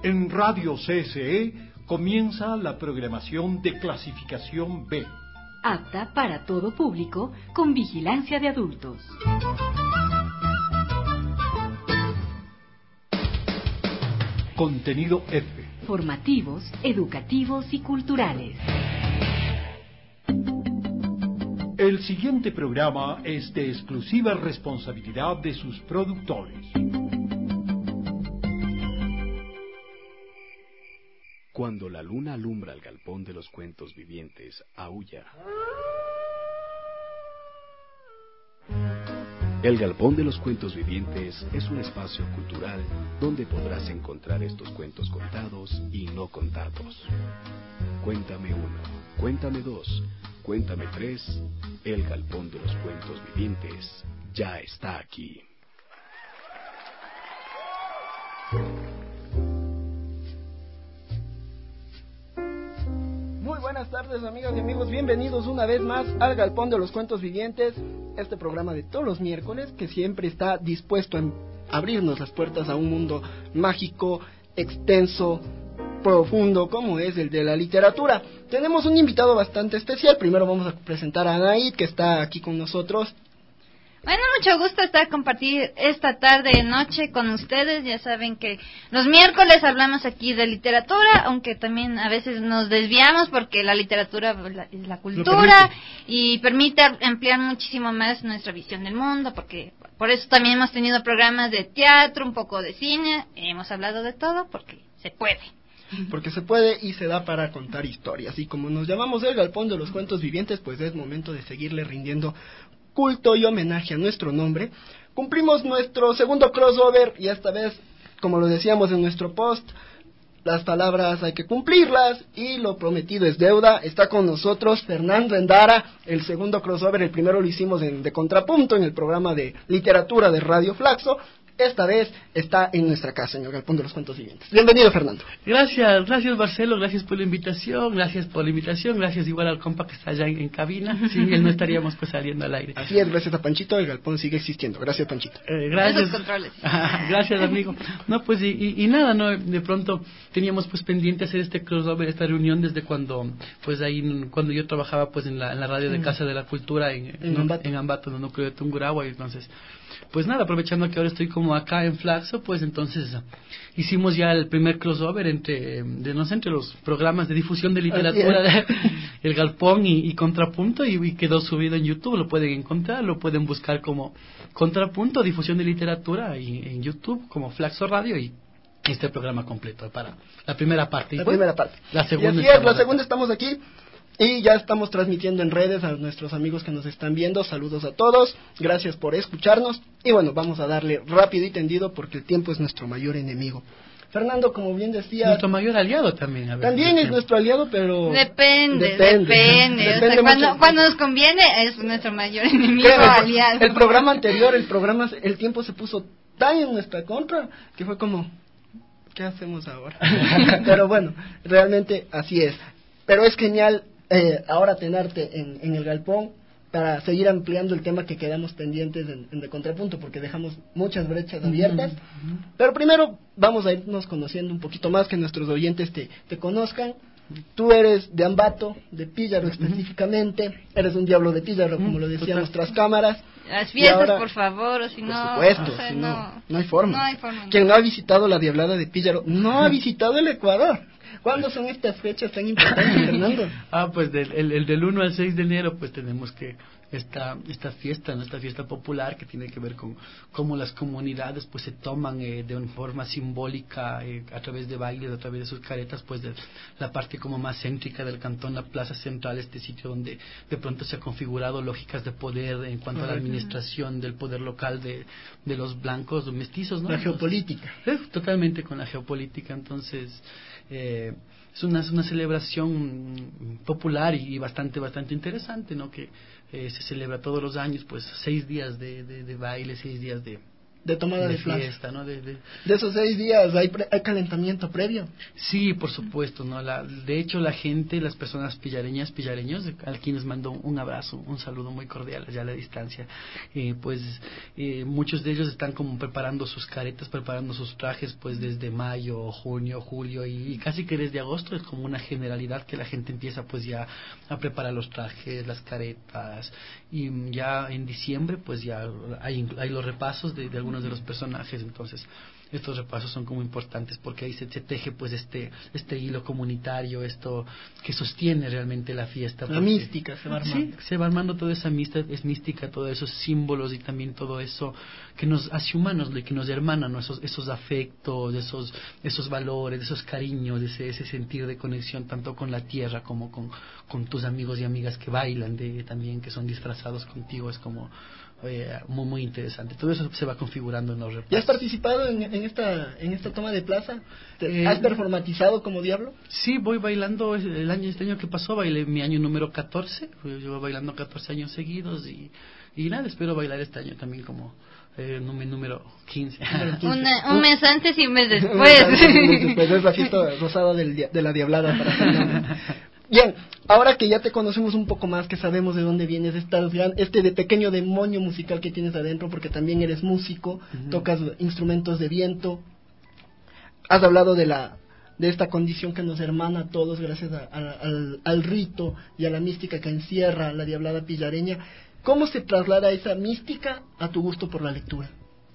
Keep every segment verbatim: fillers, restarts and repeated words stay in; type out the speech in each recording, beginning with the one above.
En Radio C S E comienza la programación de clasificación B. Apta para todo público, con vigilancia de adultos. Contenido F. Formativos, educativos y culturales. El siguiente programa es de exclusiva responsabilidad de sus productores. Cuando la luna alumbra el galpón de los cuentos vivientes, aúlla. El Galpón de los Cuentos Vivientes es un espacio cultural donde podrás encontrar estos cuentos contados y no contados. Cuéntame uno, cuéntame dos, cuéntame tres. El Galpón de los Cuentos Vivientes ya está aquí. Muy buenas tardes, amigas y amigos, bienvenidos una vez más al Galpón de los Cuentos Vivientes, este programa de todos los miércoles que siempre está dispuesto a abrirnos las puertas a un mundo mágico, extenso, profundo, como es el de la literatura. Tenemos un invitado bastante especial. Primero vamos a presentar a Anaid, que está aquí con nosotros. Bueno, mucho gusto estar compartir esta tarde y noche con ustedes. Ya saben que los miércoles hablamos aquí de literatura, aunque también a veces nos desviamos porque la literatura es la cultura y permite ampliar muchísimo más nuestra visión del mundo, porque por eso también hemos tenido programas de teatro, un poco de cine, hemos hablado de todo porque se puede. Porque se puede y se da para contar historias. Y como nos llamamos el Galpón de los Cuentos Vivientes, pues es momento de seguirle rindiendo culto y homenaje a nuestro nombre. Cumplimos nuestro segundo crossover y esta vez, como lo decíamos en nuestro post, las palabras hay que cumplirlas y lo prometido es deuda. Está con nosotros Fernando Endara, el segundo crossover. El primero lo hicimos en De Contrapunto, en el programa de literatura de Radio Flaxo. Esta vez está en nuestra casa, en el Galpón de los Cuentos Vivientes. Bienvenido, Fernando. Gracias, gracias Marcelo, gracias por la invitación, gracias por la invitación, gracias igual al compa que está allá en, en cabina. Sin él no estaríamos pues saliendo al aire. Así es, gracias a Panchito, el Galpón sigue existiendo. Gracias, Panchito. Eh, gracias. Esos controles. Gracias, amigo. No, pues y, y, y nada, no, de pronto teníamos pues pendiente hacer este crossover, esta reunión desde cuando, pues ahí, cuando yo trabajaba pues en la, en la radio de Casa de la Cultura en, en, en Ambato, en Ambato, en el núcleo de Tungurahua, y entonces, pues nada, aprovechando que ahora estoy como acá en Flaxo, pues entonces hicimos ya el primer crossover entre, de, no sé, entre los programas de difusión de literatura, de, el Galpón y, y Contrapunto, y, y quedó subido en YouTube. Lo pueden encontrar, lo pueden buscar como Contrapunto, difusión de literatura, y en YouTube como Flaxo Radio, y este programa completo para la primera parte. La pues, primera parte. La segunda. Y así es, la segunda estamos aquí. Y ya estamos transmitiendo en redes a nuestros amigos que nos están viendo. Saludos a todos, gracias por escucharnos. Y bueno, vamos a darle rápido y tendido porque el tiempo es nuestro mayor enemigo. Fernando, como bien decía... Nuestro mayor aliado también. A ver, también es nuestro aliado, pero... Depende, depende. depende. depende o sea, cuando, cuando nos conviene es nuestro mayor enemigo o aliado. El programa anterior, el programa, el tiempo se puso tan en nuestra contra que fue como... ¿Qué hacemos ahora? Pero bueno, realmente así es. Pero es genial... Eh, ahora tenerte en, en el Galpón para seguir ampliando el tema que quedamos pendientes en, en De Contrapunto, porque dejamos muchas brechas abiertas. Uh-huh. Pero primero vamos a irnos conociendo un poquito más, que nuestros oyentes te, te conozcan. Tú eres de Ambato, de Píllaro uh-huh. específicamente, eres un diablo de Píllaro, uh-huh. como lo decían Total. nuestras cámaras. Las fiestas, ahora, por favor, o si por no... Por supuesto, o sea, si no, no, no hay forma. No hay forma. Quien no ha visitado la Diablada de Píllaro, no ha visitado el Ecuador. ¿Cuándo son estas fechas tan importantes, Fernando? Ah, pues del, el, el del uno al seis de enero, pues tenemos que esta esta fiesta, ¿no? Esta fiesta popular que tiene que ver con cómo las comunidades pues se toman eh, de una forma simbólica eh, a través de bailes, a través de sus caretas, pues de la parte como más céntrica del cantón, la plaza central, este sitio donde de pronto se ha configurado lógicas de poder en cuanto a la administración del poder local de, de los blancos o mestizos, ¿no? La geopolítica. Eh, totalmente con la geopolítica, entonces... Eh, es una, es una celebración popular y bastante bastante interesante, ¿no? Que eh, se celebra todos los años, pues seis días de, de, de baile, seis días de, de tomada de, de plaza. Fiesta, ¿no? De, de... de esos seis días, ¿hay, pre- ¿hay calentamiento previo? Sí, por supuesto, ¿no? La, de hecho, la gente, las personas pillareñas, pillareños, a quienes mando un abrazo, un saludo muy cordial allá a la distancia, eh, pues eh, muchos de ellos están como preparando sus caretas, preparando sus trajes, pues desde mayo, junio, julio, y, y casi que desde agosto es como una generalidad que la gente empieza pues ya a preparar los trajes, las caretas, y ya en diciembre pues ya hay, hay los repasos de, de algunos de los personajes. Entonces estos repasos son como importantes porque ahí se, se teje pues este este hilo comunitario, esto que sostiene realmente la fiesta. La mística se va armando. Sí, se va armando toda esa mística, es mística, todos esos símbolos y también todo eso que nos hace humanos, que nos hermana, ¿no? esos, esos afectos, esos esos valores, esos cariños, ese, ese sentir de conexión tanto con la tierra como con, con tus amigos y amigas que bailan de, también, que son disfrazados contigo, es como eh, muy muy interesante. Todo eso se va configurando en los repasos. ¿Ya has participado en, en esta en esta toma de plaza? ¿Te, Eh, ¿Has performatizado como diablo? Sí, voy bailando el año este año que pasó, bailé mi año número catorce, yo llevo bailando catorce años seguidos y, y nada, espero bailar este año también como eh, número quince. Una, un mes antes y un mes después. Después es la fiesta rosada del, dia- de la diablada para Fernando. Bien, ahora que ya te conocemos un poco más, que sabemos de dónde vienes, estás gran- este de pequeño demonio musical que tienes adentro, porque también eres músico, uh-huh. Tocas instrumentos de viento, has hablado de la de esta condición que nos hermana a todos gracias a, a, al, al rito y a la mística que encierra la diablada pillareña. ¿Cómo se traslada esa mística a tu gusto por la lectura?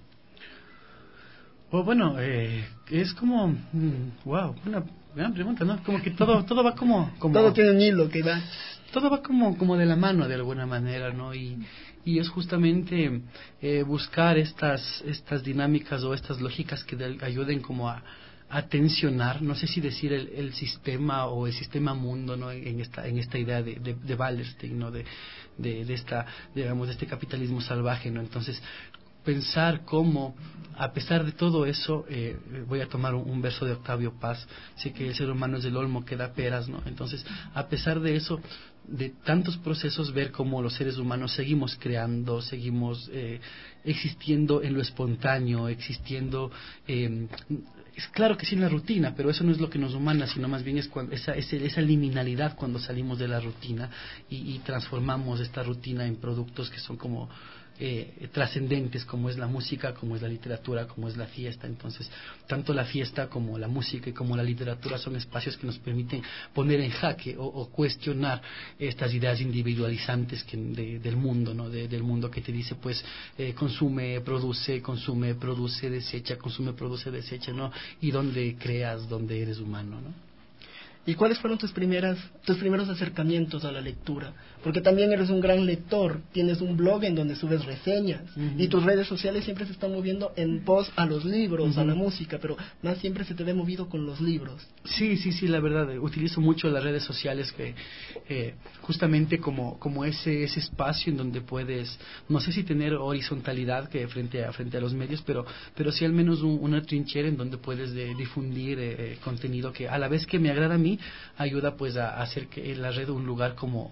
Pues bueno, eh, es como, mmm, wow, una gran pregunta, ¿no? Como que todo todo va como... como todo tiene un hilo que va... Todo va como, como de la mano de alguna manera, ¿no? Y, y es justamente eh, buscar estas estas dinámicas o estas lógicas que de, ayuden como a, a tensionar, no sé si decir el, el sistema o el sistema mundo, ¿no? En esta en esta idea de, de, de Wallerstein, ¿no? De, de, de esta, digamos, de este capitalismo salvaje, ¿no? Entonces, pensar cómo, a pesar de todo eso, eh, voy a tomar un, un verso de Octavio Paz, sé que el ser humano es el olmo que da peras, ¿no? Entonces, a pesar de eso, de tantos procesos, ver cómo los seres humanos seguimos creando, seguimos eh, existiendo en lo espontáneo, existiendo, eh, es claro que sin la rutina, pero eso no es lo que nos humana, sino más bien es cuando, esa, esa, esa liminalidad cuando salimos de la rutina y, y transformamos esta rutina en productos que son como Eh, trascendentes, como es la música, como es la literatura, como es la fiesta. Entonces, tanto la fiesta como la música y como la literatura son espacios que nos permiten poner en jaque o, o cuestionar estas ideas individualizantes que, de, del mundo, ¿no? De, del mundo que te dice, pues, eh, consume, produce, consume, produce, desecha, consume, produce, desecha, ¿no? Y donde creas, donde eres humano, ¿no? ¿Y cuáles fueron tus primeras tus primeros acercamientos a la lectura? Porque también eres un gran lector, tienes un blog en donde subes reseñas, uh-huh. Y tus redes sociales siempre se están moviendo en pos a los libros, uh-huh. A la música, pero más siempre se te ve movido con los libros. Sí, sí, sí, la verdad, eh, utilizo mucho las redes sociales que eh, justamente como como ese ese espacio en donde puedes, no sé si tener horizontalidad que frente a frente a los medios, pero pero sí al menos un, una trinchera en donde puedes de, difundir eh, contenido que a la vez que me agrada a mí ayuda pues a, a hacer que la red un lugar como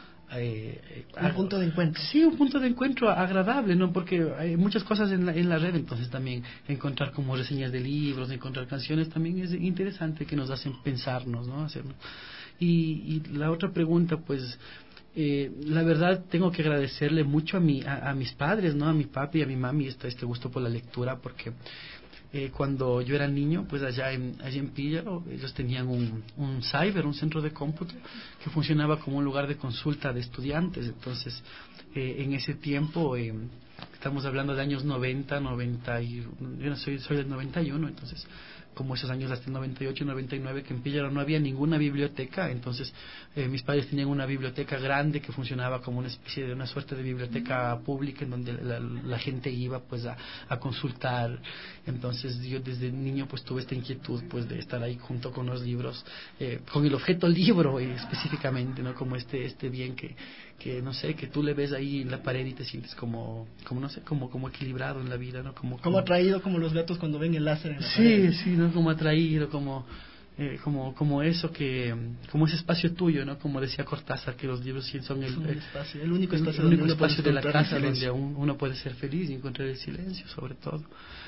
eh, un a, punto de encuentro. Sí, un punto de encuentro agradable, ¿no? Porque hay muchas cosas en la, en la red, entonces también encontrar como reseñas de libros, encontrar canciones también es interesante, que nos hacen pensarnos, ¿no? Hacerlo. Y, y la otra pregunta, pues eh, la verdad tengo que agradecerle mucho a mi a, a mis padres, ¿no? A mi papi y a mi mami este, este gusto por la lectura, porque Eh, cuando yo era niño, pues allá en, allá en Píllaro, ellos tenían un, un cyber, un centro de cómputo, que funcionaba como un lugar de consulta de estudiantes. Entonces, eh, en ese tiempo, eh, estamos hablando de años noventa, noventa, y, yo soy, soy del noventa y uno, entonces, como esos años hasta el noventa y ocho, noventa y nueve, que en Píllaro no había ninguna biblioteca, entonces eh, mis padres tenían una biblioteca grande que funcionaba como una especie de una suerte de biblioteca pública en donde la, la gente iba pues a, a consultar. Entonces yo desde niño pues tuve esta inquietud pues de estar ahí junto con los libros, eh, con el objeto libro eh, específicamente, ¿no? Como este este bien que que no sé, que tú le ves ahí en la pared y te sientes como como no sé, como como equilibrado en la vida, ¿no? Como como, como atraído, como los gatos cuando ven el láser en la sí, pared. Sí, ¿no? Como atraído, como eh, como como eso que como ese espacio tuyo, ¿no? Como decía Cortázar, que los libros sí son el, un el, espacio, el único el, espacio, el único donde espacio de la casa el donde un, uno puede ser feliz y encontrar el silencio, sobre todo.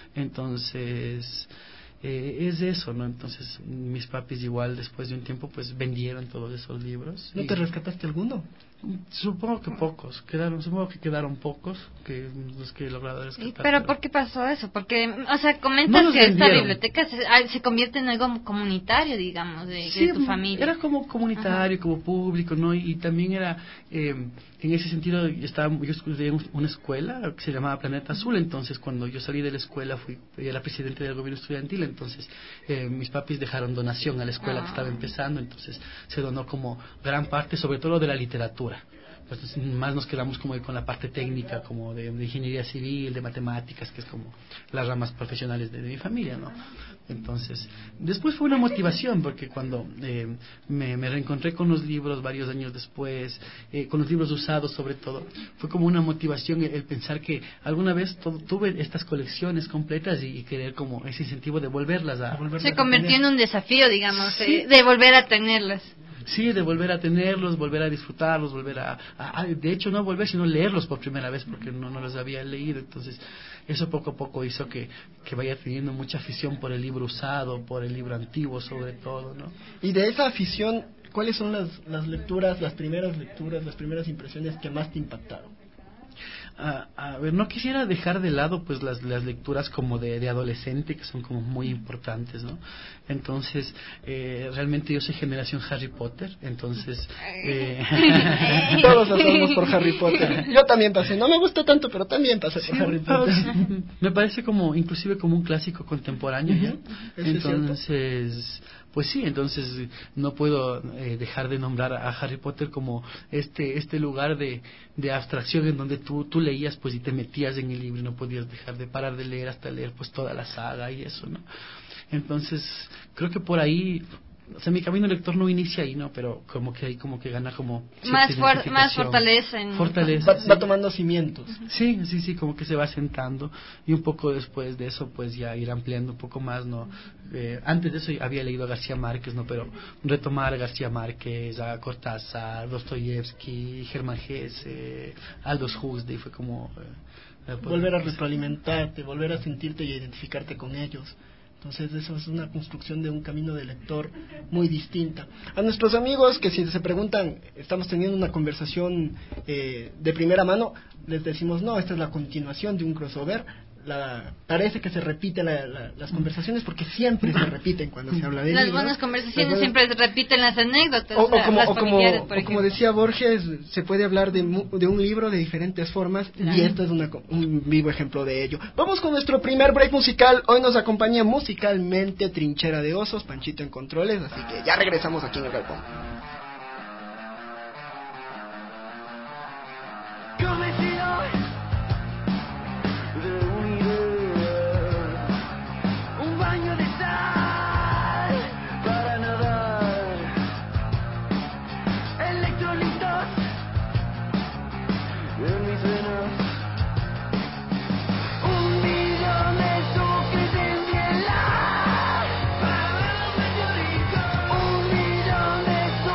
Entonces eh, es eso, ¿no? Entonces mis papis igual después de un tiempo pues vendieron todos esos libros. ¿No y, te rescataste alguno? Supongo que pocos, quedaron, supongo que quedaron pocos, que los que he logrado rescatar. Pero ¿por qué pasó eso? Porque, o sea, comentas no que esta vendieron. biblioteca se, ah, se convierte en algo comunitario, digamos, de, Sí, de tu familia. Era como comunitario, Ajá. como público, ¿no? Y, y también era, eh, en ese sentido, yo, estaba, yo estudié en una escuela que se llamaba Planeta Azul, entonces cuando yo salí de la escuela fui, fui la presidente del gobierno estudiantil, entonces eh, mis papis dejaron donación a la escuela ah. que estaba empezando, entonces se donó como gran parte, sobre todo de la literatura. Entonces, más nos quedamos como con la parte técnica, como de, de ingeniería civil, de matemáticas, que es como las ramas profesionales de, de mi familia, ¿no? Entonces, después fue una motivación, porque cuando eh, me, me reencontré con los libros varios años después, eh, con los libros usados sobre todo, fue como una motivación el, el pensar que alguna vez to, tuve estas colecciones completas y, y querer como ese incentivo de volverlas a... a Se convirtió en un desafío, digamos, sí. de, de volver a tenerlas. Sí, de volver a tenerlos, volver a disfrutarlos, volver a, a, a... De hecho, no volver, sino leerlos por primera vez, porque no, no los había leído. Entonces, eso poco a poco hizo que, que vaya teniendo mucha afición por el libro usado, por el libro antiguo, sobre todo, ¿no? Y de esa afición, ¿cuáles son las, las lecturas, las primeras lecturas, las primeras impresiones que más te impactaron? A, a ver, no quisiera dejar de lado pues las, las lecturas como de, de adolescente, que son como muy importantes, ¿no? Entonces, eh, realmente yo soy generación Harry Potter, entonces... Eh... Todos pasamos por Harry Potter. Yo también pasé, no me gustó tanto, pero también pasé por sí, Harry Potter. Me parece como, inclusive como un clásico contemporáneo, ¿ya? Uh-huh. Entonces... Pues sí, entonces no puedo eh, dejar de nombrar a Harry Potter como este este lugar de, de abstracción en donde tú tú leías pues y te metías en el libro y no podías dejar de parar de leer hasta leer pues toda la saga y eso, ¿no? Entonces creo que por ahí, o sea, mi camino lector no inicia ahí, ¿no? Pero como que ahí como que gana como más for, más fortaleza, en... fortaleza va, sí. va tomando cimientos. Sí, sí, sí, como que se va sentando y un poco después de eso pues ya ir ampliando un poco más, ¿no? Eh, antes de eso había leído a García Márquez, ¿no? Pero retomar a García Márquez, a Cortázar, Dostoyevsky, Germán Hesse, Aldous Huxley fue como eh, volver a retroalimentarte, volver a sentirte y a identificarte con ellos. Entonces eso es una construcción de un camino de lector muy distinta. A nuestros amigos que si se preguntan, estamos teniendo una conversación eh, de primera mano, les decimos no, esta es la continuación de un crossover. La, parece que se repiten la, la, las conversaciones porque siempre se repiten cuando se habla de las libros. buenas conversaciones las buenas... siempre repiten las anécdotas, o, o la, como, las o como, por o como decía Borges, se puede hablar de, de un libro de diferentes formas, claro. Y esto es una, un vivo ejemplo de ello. Vamos con nuestro primer break musical. Hoy nos acompaña musicalmente Trinchera de Osos, Panchito en controles, así que ya regresamos aquí en el galpón. Un millón de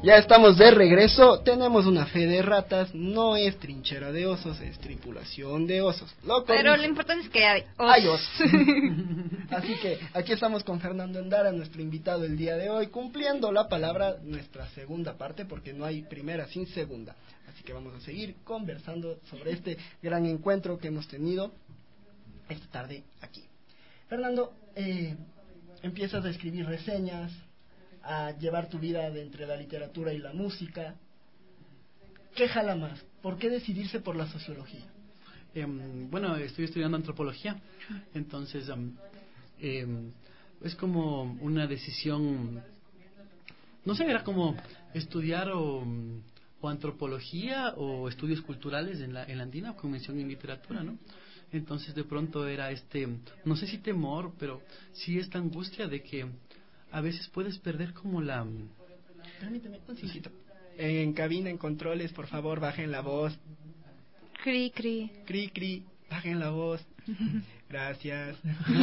Ya estamos de regreso, tenemos una fe de ratas, no es trinchera de osos, es tripulación de osos. Lo Pero lo importante es que hay osos. Hay osos. Así que aquí estamos con Fernando Endara, nuestro invitado el día de hoy, cumpliendo la palabra, nuestra segunda parte, porque no hay primera sin segunda. Así que vamos a seguir conversando sobre este gran encuentro que hemos tenido esta tarde aquí. Fernando, eh, empiezas a escribir reseñas, a llevar tu vida de entre la literatura y la música. ¿Qué jala más? ¿Por qué decidirse por la sociología? Eh, bueno, estoy estudiando antropología, entonces um, eh, es como una decisión, no sé, era como estudiar o, o antropología o estudios culturales en la, en la andina, con mención en literatura, ¿no? Entonces de pronto era este, no sé si temor, pero sí esta angustia de que a veces puedes perder como la... Permíteme un chiquito. En cabina, en controles, por favor, bajen la voz. Cri, cri. Cri, cri, bajen la voz. Gracias.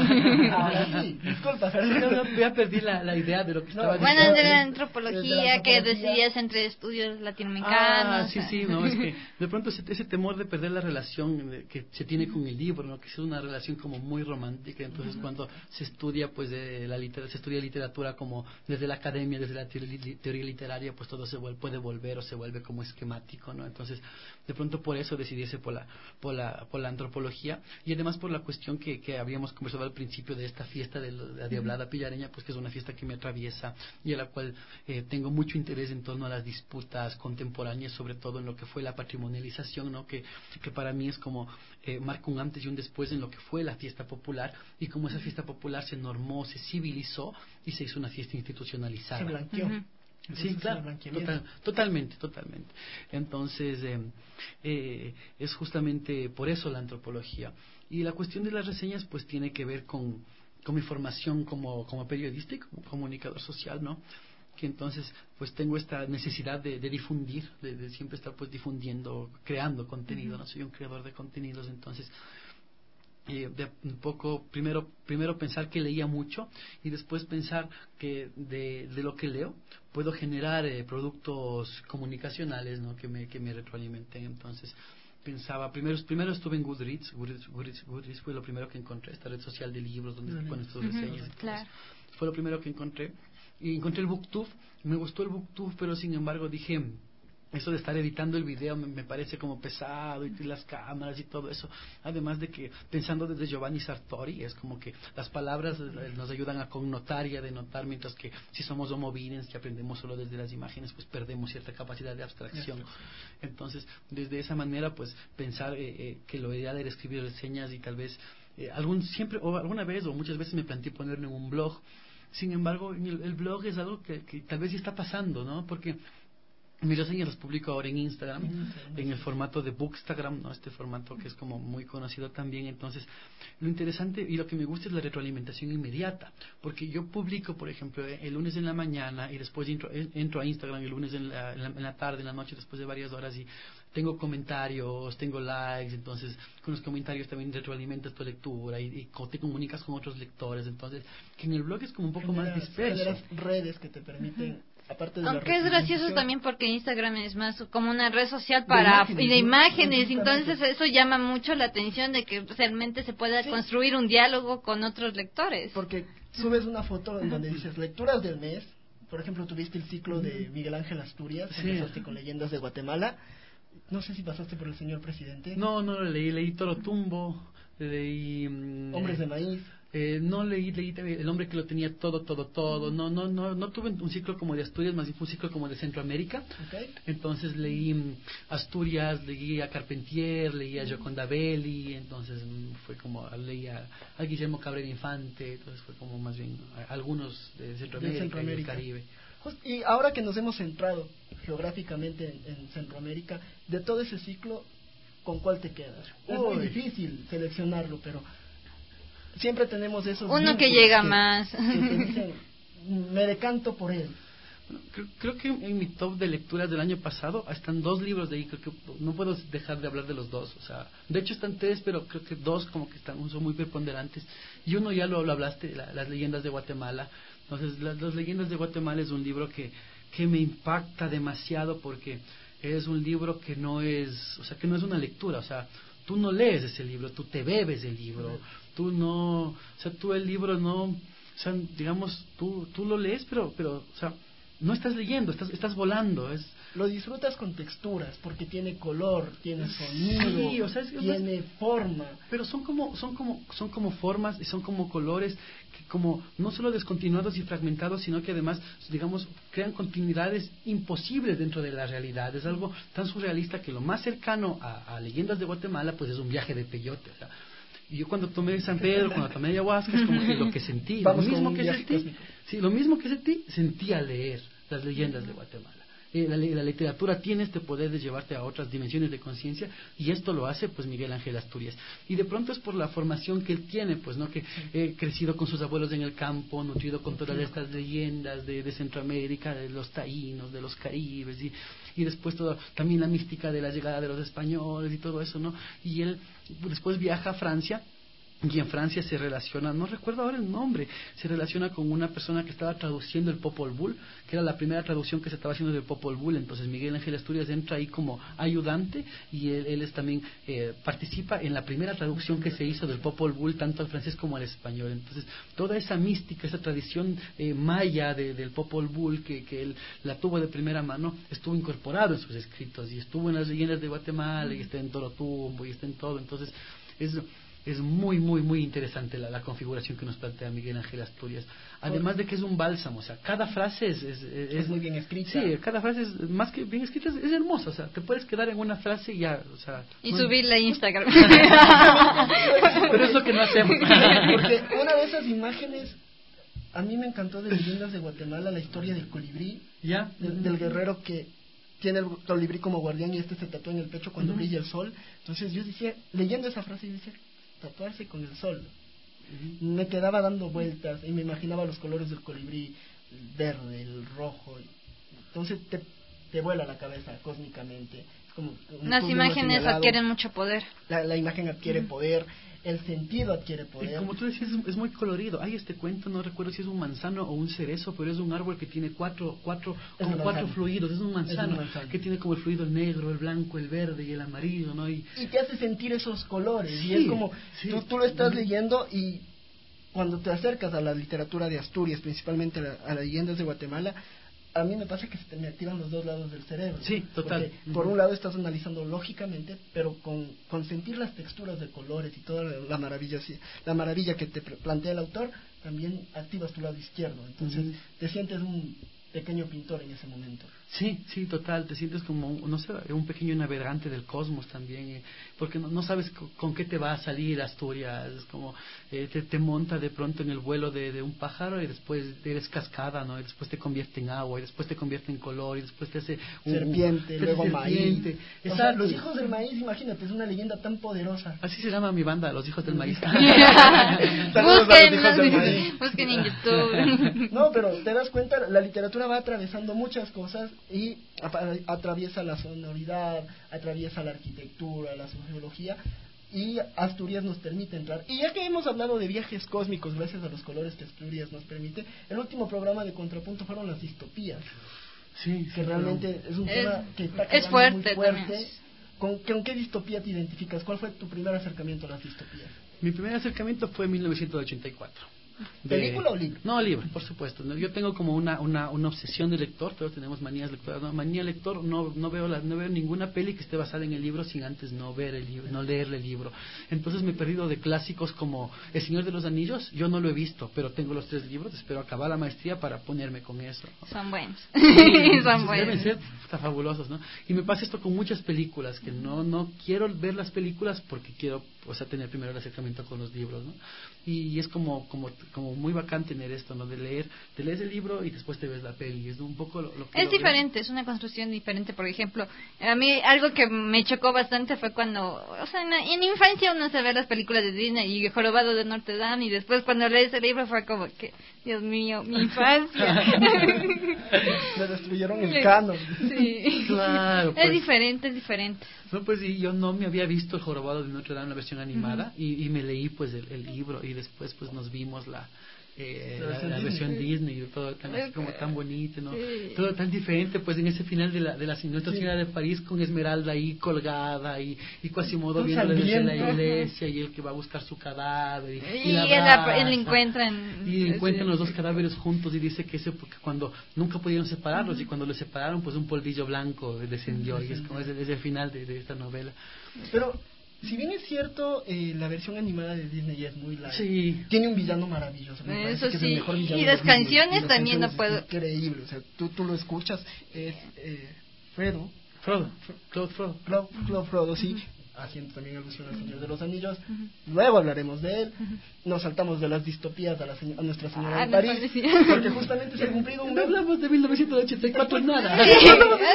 Ahora sí, disculpa, Fernando. No, no, ya perdí la, la idea de lo que estaba no, diciendo. Bueno, de la de la antropología, antropología. que decidías entre estudios latinoamericanos. Ah, sí, sí, no, es que de pronto ese, ese temor de perder la relación de, que se tiene con el libro, ¿no? Que es una relación como muy romántica, entonces uh-huh. cuando se estudia, pues, de la literatura, se estudia literatura como desde la academia, desde la teoría, teoría literaria, pues todo se vuelve, puede volver o se vuelve como esquemático, ¿no? Entonces, de pronto por eso decidirse por la, por la, por la antropología y además por la cuestión que, que habíamos conversado al principio de esta fiesta de la Diablada Pillareña, pues que es una fiesta que me atraviesa y a la cual eh, tengo mucho interés en torno a las disputas contemporáneas, sobre todo en lo que fue la patrimonialización, ¿no? que, que para mí es como eh, marca un antes y un después en lo que fue la fiesta popular y cómo esa fiesta popular se normó, se civilizó y se hizo una fiesta institucionalizada. Se blanqueó. Uh-huh. Sí, claro, total, totalmente, totalmente. Entonces, eh, eh, es justamente por eso la antropología. Y la cuestión de las reseñas, pues, tiene que ver con, con mi formación como, como periodista y como comunicador social, ¿no? Que entonces, pues, tengo esta necesidad de, de difundir, de, de siempre estar, pues, difundiendo, creando contenido, ¿no? Soy un creador de contenidos, entonces... Eh, de un poco primero primero pensar que leía mucho y después pensar que de, de lo que leo puedo generar eh, productos comunicacionales, ¿no? que me que me retroalimenten. Entonces pensaba primero primero estuve en Goodreads Goodreads, Goodreads, Goodreads fue lo primero que encontré, esta red social de libros donde se ponen tus reseñas. Uh-huh, claro. Fue lo primero que encontré y encontré el BookTube. Me gustó el BookTube, pero sin embargo dije, eso de estar editando el video me, me parece como pesado, y las cámaras y todo eso, además de que pensando desde Giovanni Sartori es como que las palabras eh, nos ayudan a connotar y a denotar, mientras que si somos homo videns, que aprendemos solo desde las imágenes, pues perdemos cierta capacidad de abstracción. Entonces desde esa manera, pues pensar eh, eh, que lo ideal era escribir reseñas y tal vez eh, algún siempre o alguna vez o muchas veces me planteé ponerme en un blog. Sin embargo, el, el blog es algo que, que tal vez ya está pasando, ¿no? Porque mis reseñas las publico ahora en Instagram, mm-hmm. en el formato de Bookstagram, ¿no? Este formato que es como muy conocido también. Entonces, lo interesante y lo que me gusta es la retroalimentación inmediata, porque yo publico, por ejemplo, el lunes en la mañana y después entro, entro a Instagram el lunes en la, en, la, en la tarde, en la noche, después de varias horas, y tengo comentarios, tengo likes. Entonces con los comentarios también retroalimentas tu lectura y, y te comunicas con otros lectores. Entonces, que en el blog es como un poco generas, más disperso. Generas redes que te permiten... Uh-huh. Aparte de Aunque es gracioso también porque Instagram es más como una red social para de imágenes, y de imágenes, ¿no? Entonces eso llama mucho la atención de que realmente se pueda sí. construir un diálogo con otros lectores. Porque subes una foto en donde dices lecturas del mes, por ejemplo, tuviste el ciclo de Miguel Ángel Asturias, sí. empezaste con Leyendas de Guatemala, no sé si pasaste por El Señor Presidente. No, no lo leí, leí Toro Tumbo, leí... Um, Hombres eh, de Maíz. Eh, no leí, leí El Hombre que lo tenía todo, todo, todo. No, no, no, no tuve un ciclo como de Asturias, más bien fue un ciclo como de Centroamérica. Okay. Entonces leí um, Asturias, leí a Carpentier, leí a Gioconda Belli, entonces um, fue como leí a, a Guillermo Cabrera Infante, entonces fue como más bien a, algunos de Centroamérica, de Centroamérica y del Caribe. Y ahora que nos hemos centrado geográficamente en, en Centroamérica, de todo ese ciclo, ¿con cuál te quedas? Uy. Es muy difícil seleccionarlo, pero siempre tenemos esos uno que llega que, más que te dicen, me decanto por él. Bueno, creo, creo que en mi top de lecturas del año pasado están dos libros de ahí, creo que no puedo dejar de hablar de los dos, o sea, de hecho están tres, pero creo que dos como que están, son muy preponderantes, y uno ya lo, lo hablaste, la, Las Leyendas de Guatemala. Entonces, las, las Leyendas de Guatemala es un libro que que me impacta demasiado porque es un libro que no es, o sea, que no es una lectura, o sea, tú no lees ese libro, tú te bebes el libro, tú no, o sea, tú el libro no, o sea, digamos, tú tú lo lees, pero, pero, o sea, no estás leyendo, estás estás volando, es... Lo disfrutas con texturas, porque tiene color, tiene sonido, sí, o sea, es, tiene es, forma. Pero son como, son como, son como formas y son como colores que como no solo descontinuados y fragmentados, sino que además, digamos, crean continuidades imposibles dentro de la realidad. Es algo tan surrealista que lo más cercano a, a Leyendas de Guatemala, pues es un viaje de peyote, o sea. Y yo cuando tomé San Pedro, cuando tomé ayahuasca, es como que lo que sentí, Vamos lo mismo que sentí, sí, lo mismo que sentí, sentí al leer las leyendas de Guatemala. Eh, la, la literatura tiene este poder de llevarte a otras dimensiones de conciencia y esto lo hace pues Miguel Ángel Asturias, y de pronto es por la formación que él tiene, pues no, que he crecido con sus abuelos en el campo, nutrido con todas estas leyendas de, de Centroamérica, de los taínos, de los caribes, y, y después todo, también la mística de la llegada de los españoles y todo eso, ¿no? Y él después viaja a Francia. Y en Francia se relaciona, no recuerdo ahora el nombre, se relaciona con una persona que estaba traduciendo el Popol Vuh, que era la primera traducción que se estaba haciendo del Popol Vuh. Entonces Miguel Ángel Asturias entra ahí como ayudante y él, él es también eh, participa en la primera traducción que se hizo del Popol Vuh, tanto al francés como al español. Entonces toda esa mística, esa tradición eh, maya de, del Popol Vuh que, que él la tuvo de primera mano, estuvo incorporado en sus escritos y estuvo en las leyendas de Guatemala y está en Torotumbo y está en todo. Entonces es... Es muy, muy, muy interesante la, la configuración que nos plantea Miguel Ángel Asturias. Además de que es un bálsamo, o sea, cada frase es... Es, es, es muy bien escrita. Sí, cada frase es, más que bien escrita, es, es hermosa, o sea, te puedes quedar en una frase y ya, o sea... Y no, subirla a Instagram. Pero eso que no hacemos. Porque una de esas imágenes, a mí me encantó de Leyendas de Guatemala, la historia del colibrí, ¿Ya? Del, del guerrero que tiene el colibrí como guardián y este se tatúa en el pecho cuando uh-huh. brilla el sol. Entonces yo decía, leyendo esa frase, yo decía... tatuarse con el sol. Uh-huh. Me quedaba dando vueltas y me imaginaba los colores del colibrí, el verde, el rojo. Entonces te, te vuela la cabeza cósmicamente. Es como las imágenes adquieren mucho poder. La, la imagen adquiere uh-huh. poder, el sentido adquiere poder. Y como tú decías, es, es muy colorido. Hay este cuento, no recuerdo si es un manzano o un cerezo, pero es un árbol que tiene cuatro, cuatro, como cuatro fluidos. Es un, manzano, es un manzano que tiene como el fluido negro, el blanco, el verde y el amarillo, ¿no? Y, y te hace sentir esos colores. Sí, y es como, sí. tú, tú lo estás leyendo y cuando te acercas a la literatura de Asturias, principalmente a, la, a las leyendas de Guatemala, a mí me pasa que se te me activan los dos lados del cerebro. Sí, total. Porque, uh-huh. por un lado estás analizando lógicamente, pero con, con sentir las texturas de colores y toda la, la maravilla, la maravilla que te plantea el autor, también activas tu lado izquierdo. Entonces uh-huh. te sientes un pequeño pintor en ese momento. Sí, sí, total, te sientes como, no sé, un pequeño navegante del cosmos también, eh, porque no, no sabes con, con qué te va a salir Asturias, es como, eh, te, te monta de pronto en el vuelo de, de un pájaro y después eres cascada, ¿no? Y después te convierte en agua, y después te convierte en color, y después te hace... Un, serpiente, un, luego serpiente. Maíz. Exacto. O sea, los hijos del maíz, imagínate, es una leyenda tan poderosa. Así se llama mi banda, Los Hijos del Maíz. busquen, busquen en YouTube. No, pero te das cuenta, la literatura va atravesando muchas cosas y atraviesa la sonoridad, atraviesa la arquitectura, la sociología, y Asturias nos permite entrar. Y ya que hemos hablado de viajes cósmicos gracias a los colores que Asturias nos permite, el último programa de Contrapunto fueron las distopías. Sí, que sí, realmente es un es, tema que está es fuerte, muy fuerte. ¿Con, ¿Con qué distopía te identificas? ¿Cuál fue tu primer acercamiento a las distopías? Mi primer acercamiento fue en mil novecientos ochenta y cuatro. De... ¿Película o libro? No, libro, por supuesto. Yo tengo como una una, una obsesión de lector, pero tenemos manías lectoras. No, manía lector, no no veo la, no veo ninguna peli que esté basada en el libro sin antes no ver el libro, no leer el libro. Entonces me he perdido de clásicos como El Señor de los Anillos. Yo no lo he visto, pero tengo los tres libros. Espero acabar la maestría para ponerme con eso, ¿no? Son buenos. Sí, son buenos. Deben ser está fabulosos, ¿no? Y me pasa esto con muchas películas, que no no quiero ver las películas porque quiero, o sea, tener primero el acercamiento con los libros, ¿no? Y es como como como muy bacán tener esto, ¿no? De leer, te lees el libro y después te ves la peli. Es un poco lo, lo que es lo diferente, veo. Es una construcción diferente. Por ejemplo, a mí algo que me chocó bastante fue cuando, o sea, en, en infancia uno se ve las películas de Disney y Jorobado de Notre Dame, y después cuando lees el libro fue como que, Dios mío, mi infancia. Me destruyeron el canon. Sí. Claro, pues. Es diferente, es diferente. No, pues y yo no me había visto El Jorobado de Notre Dame, la versión versión animada uh-huh. y, y me leí pues el, el libro y después pues nos vimos la Eh, la, la, la versión Disney, Disney todo tan, así como tan bonito, ¿no? Sí. Todo tan diferente, pues en ese final de la de la Nuestra sí. Señora de París con Esmeralda ahí colgada y, y Quasimodo viéndole desde la iglesia y el que va a buscar su cadáver y, y, y la él encuentran y encuentran sí. los dos cadáveres juntos y dice que ese porque cuando nunca pudieron separarlos uh-huh. y cuando los separaron pues un polvillo blanco descendió uh-huh. y es como ese, ese final de, de esta novela. Pero si bien es cierto, eh, la versión animada de Disney es muy larga. Sí. Tiene un villano maravilloso. Eso que sí. Es el mejor villano y las Disney, canciones y las también canciones no puedo. Es increíble. O sea, tú, tú lo escuchas. Es eh, Fredo. Frodo. Claude Frodo. Claude, Claude Frodo, sí. Uh-huh. Haciendo también alusión al Señor de los Anillos. Uh-huh. Luego hablaremos de él. Uh-huh. Nos saltamos de las distopías a, la a Nuestra Señora ah, de París. No, sí. Porque justamente se ha cumplido un... No hablamos de mil novecientos ochenta y cuatro nada. Sí, sí.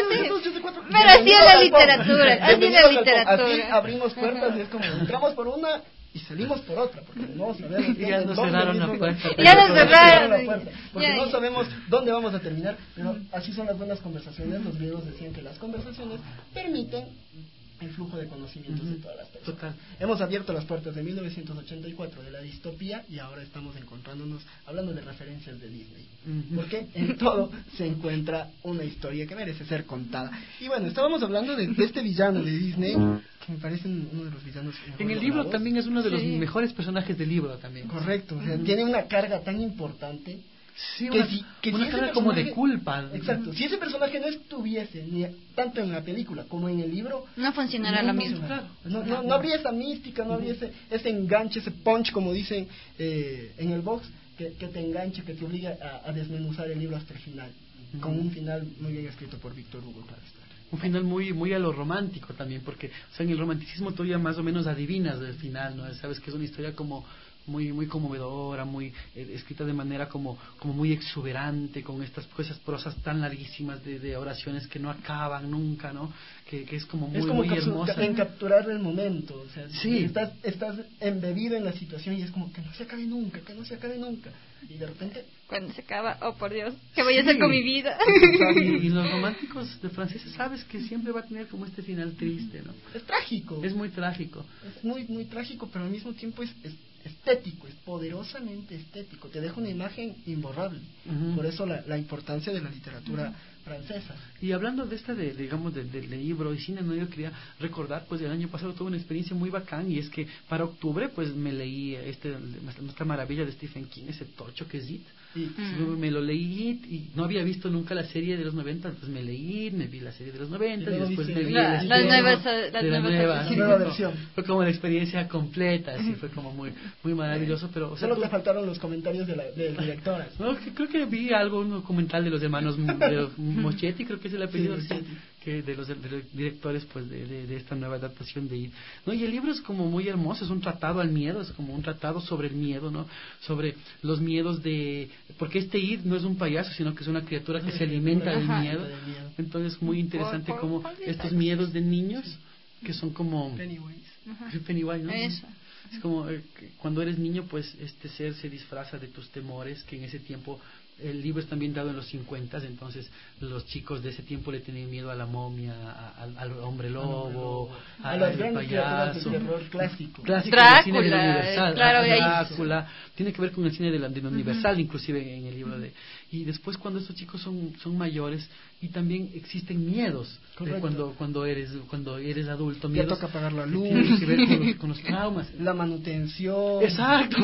Pero así es la literatura. Así es la literatura. Así abrimos puertas y es como entramos por una y salimos por otra, porque no sabemos ya nos cerraron la puerta. Ya nos cerraron la puerta, porque ya, no sabemos dónde vamos a terminar, pero así son las buenas conversaciones. Los griegos decían que las conversaciones permiten el flujo de conocimientos uh-huh. de todas las personas. Total. Hemos abierto las puertas de mil novecientos ochenta y cuatro de la distopía y ahora estamos encontrándonos hablando de referencias de Disney. Uh-huh. Porque en todo se encuentra una historia que merece ser contada. Y bueno, estábamos hablando de, de este villano de Disney, que me parece uno de los villanos mejor en el logrados. libro también es uno de los sí. mejores personajes del libro también. Correcto, o sea, uh-huh. tiene una carga tan importante. Sí, que una, si, que una si carga como de culpa. Exacto. Si ese personaje no estuviese ni tanto en la película como en el libro, no funcionará no lo mismo. Claro. No, no, no habría esa mística, no habría ese, ese enganche, ese punch, como dicen eh, en el box, que, que te enganche, que te obliga a, a desmenuzar el libro hasta el final, uh-huh. con un final muy bien escrito por Víctor Hugo, claro está. Un final muy muy a lo romántico también, porque o sea, en el romanticismo tú ya más o menos adivinas el final, ¿no? Sabes que es una historia como muy muy conmovedora, muy eh, escrita de manera como como muy exuberante, con estas esas prosas tan larguísimas de, de oraciones que no acaban nunca, ¿no? Que, que es como muy, es como muy hermosa. En capturar el momento, o sea, sí. estás, estás embebido en la situación y es como que no se acabe nunca, que no se acabe nunca. Y de repente... Cuando se acaba, oh por Dios, ¿qué voy a hacer sí. con mi vida? Y, y los románticos de franceses sabes que siempre va a tener como este final triste, ¿no? Es trágico. Es muy trágico. Es muy, muy trágico, pero al mismo tiempo es... es estético, es poderosamente estético, te deja una imagen imborrable. Uh-huh. Por eso la, la importancia de la literatura uh-huh. francesa. Y hablando de esta, de, digamos, de, de, de libro y cine, no, yo quería recordar, pues el año pasado tuve una experiencia muy bacán y es que para octubre, pues me leí este, esta maravilla de Stephen King, ese tocho que es It. Sí. Uh-huh. Me lo leí y no había visto nunca la serie de los noventa, pues me leí, me vi la serie de los noventa y, y después me vi la, el la, nueva, de la, la nueva, sí, nueva versión. Fue como la experiencia completa, así fue como muy muy maravilloso, pero o sea, solo tú, te faltaron los comentarios de la del director. No, que, creo que vi algo, un documental de los hermanos de Moschetti, creo que es el apellido sí, sí. que de los, de los directores pues de, de, de esta nueva adaptación de It. No, y el libro es como muy hermoso, es un tratado al miedo, es como un tratado sobre el miedo, ¿no? Sobre los miedos de, porque este It no es un payaso, sino que es una criatura que se alimenta del miedo. Entonces muy interesante como estos miedos de niños que son como Pennywise, Pennywise, ¿no? Eso. Es como eh, cuando eres niño, pues este ser se disfraza de tus temores, que en ese tiempo el libro está ambientado en los cincuenta, entonces los chicos de ese tiempo le tenían miedo a la momia, a, a, al hombre lobo, a, a las grandes criaturas del terror clásico. Clásico Drácula, del cine de la Universal, claro, Drácula, tiene que ver con el cine de la, de la Universal, uh-huh. inclusive en el libro de... Y después cuando estos chicos son son mayores y también existen miedos de cuando cuando eres cuando eres adulto, miedos ya toca pagar la luz, tienen que ver con los, con los traumas, la manutención, exacto,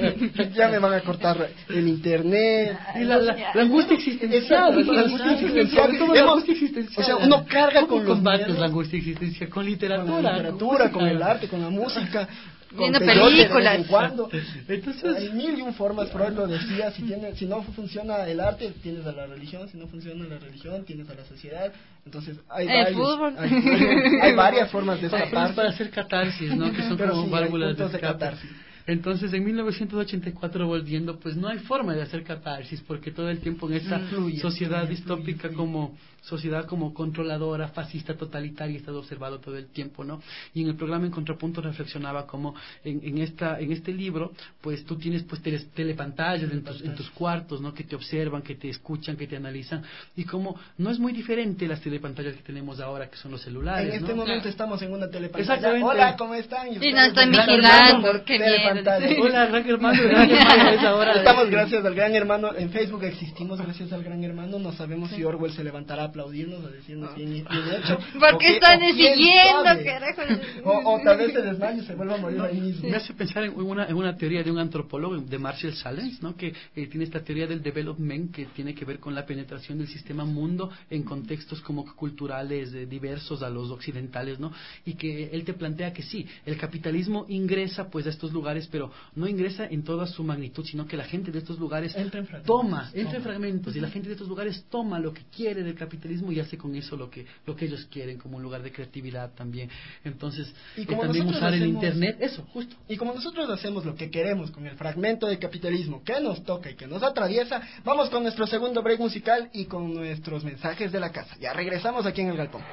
ya me van a cortar el internet y la, la, la angustia existencial, exacto, la angustia existencial, todo la angustia existencial, o sea, uno carga con los combates la angustia existencial con literatura, con la literatura, con el arte, con la música. Viendo películas. De cuando. Entonces, hay mil y un formas. Freud lo decía, si tiene, si no funciona el arte, tienes a la religión, si no funciona la religión, tienes a la sociedad. Entonces hay el varios, fútbol. Hay, hay varias formas de escapar para hacer catarsis, ¿no? Que son pero como sí, válvulas de escape. catarsis. Entonces, en mil novecientos ochenta y cuatro, volviendo, pues no hay forma de hacer catarsis, porque todo el tiempo en esta Fluye, sociedad fluye, distópica fluye, fluye. como sociedad como controladora, fascista, totalitaria, estado observado todo el tiempo, ¿no? Y en el programa En Contrapunto reflexionaba como en, en esta en este libro, pues tú tienes pues tele, telepantallas en tus, en tus cuartos, ¿no? Que te observan, que te escuchan, que te analizan, y como no es muy diferente las telepantallas que tenemos ahora, que son los celulares, En este ¿no? momento Claro. estamos en una telepantalla. Exactamente. Hola, ¿cómo están? Y ustedes nos están están vigilando, por qué telepantalla. miedo. Hola, gran hermano, gran hermano, a esa hora de- Estamos gracias al gran hermano. En Facebook existimos gracias al gran hermano. No sabemos si Orwell se levantará a aplaudirnos, a decirnos bien, bien hecho. ¿Por o qué qué- están o quién siguiendo, sabe. carajo? O, o tal vez se desmaye y se vuelva a morir ahí mismo. Me hace pensar en una, en una teoría de un antropólogo, de Marshall Salins, ¿no? Que eh, tiene esta teoría del development, que tiene que ver con la penetración del sistema mundo en contextos como que culturales eh, diversos a los occidentales, ¿no? Y que él te plantea que sí, el capitalismo ingresa pues a estos lugares, pero no ingresa en toda su magnitud, sino que la gente de estos lugares Entra en fragmentos. toma, entra en Toma. fragmentos, y la gente de estos lugares toma lo que quiere del capitalismo y hace con eso lo que lo que ellos quieren, como un lugar de creatividad también. Entonces, Y eh, como también nosotros usar el hacemos- internet, eso, justo. Y como nosotros hacemos lo que queremos con el fragmento de capitalismo que nos toca y que nos atraviesa, vamos con nuestro segundo break musical y con nuestros mensajes de la casa. Ya regresamos aquí en el Galpón.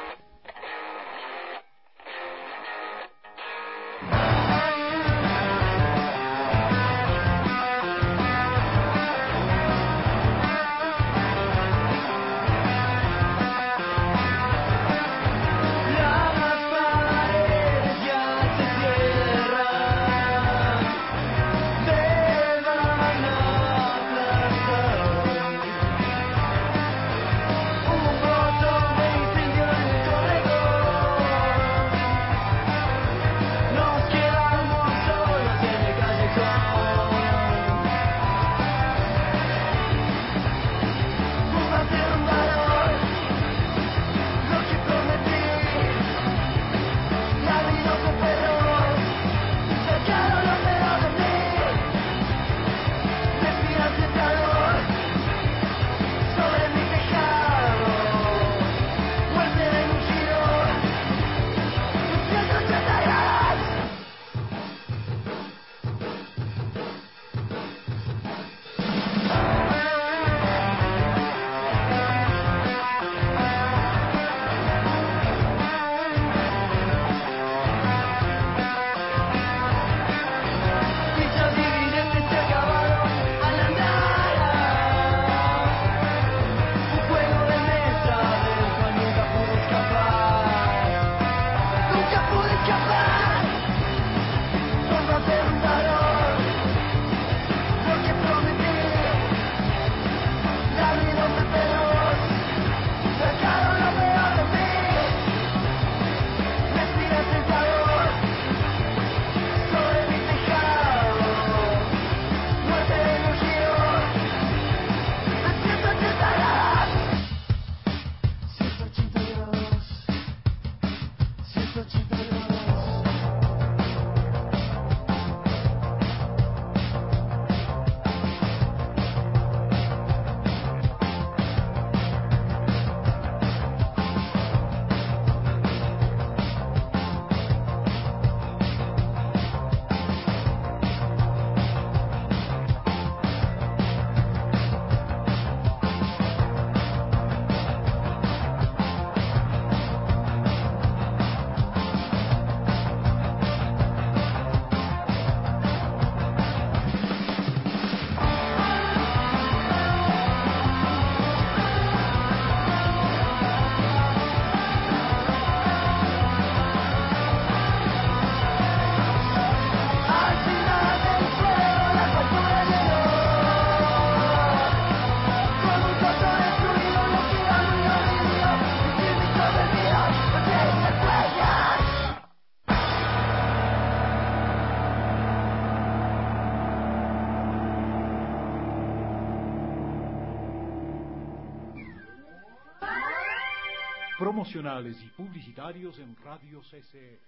Promocionales y publicitarios en Radio C C.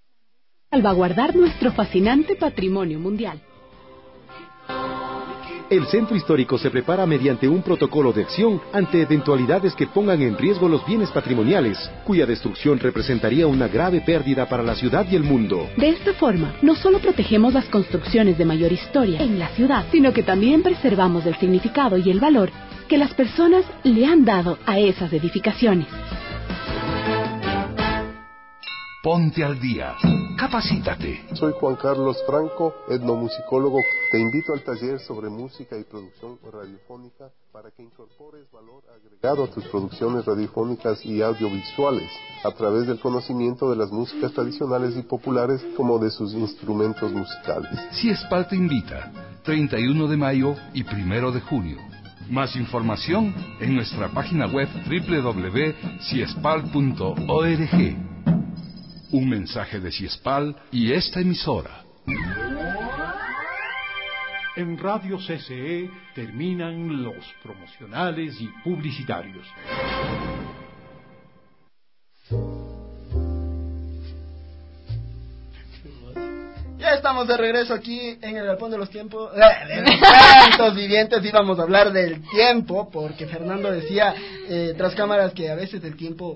Salvaguardar nuestro fascinante patrimonio mundial. el Centro Histórico se prepara mediante un protocolo de acción ante eventualidades que pongan en riesgo los bienes patrimoniales, cuya destrucción representaría una grave pérdida para la ciudad y el mundo. De esta forma, no solo protegemos las construcciones de mayor historia en la ciudad, sino que también preservamos el significado y el valor que las personas le han dado a esas edificaciones. Ponte al día. Capacítate. Soy Juan Carlos Franco, etnomusicólogo. Te invito al taller sobre música y producción radiofónica para que incorpores valor agregado a tus producciones radiofónicas y audiovisuales a través del conocimiento de las músicas tradicionales y populares como de sus instrumentos musicales. Ciespal te invita, treinta y uno de mayo y primero de junio. Más información en nuestra página web doble u doble u doble u punto ciespal punto org. Un mensaje de Ciespal y esta emisora. En Radio C C E terminan los promocionales y publicitarios. Ya estamos de regreso aquí en el Galpón de los Tiempos, de los Cuentos Vivientes. Íbamos a hablar del tiempo, porque Fernando decía eh, tras cámaras que a veces el tiempo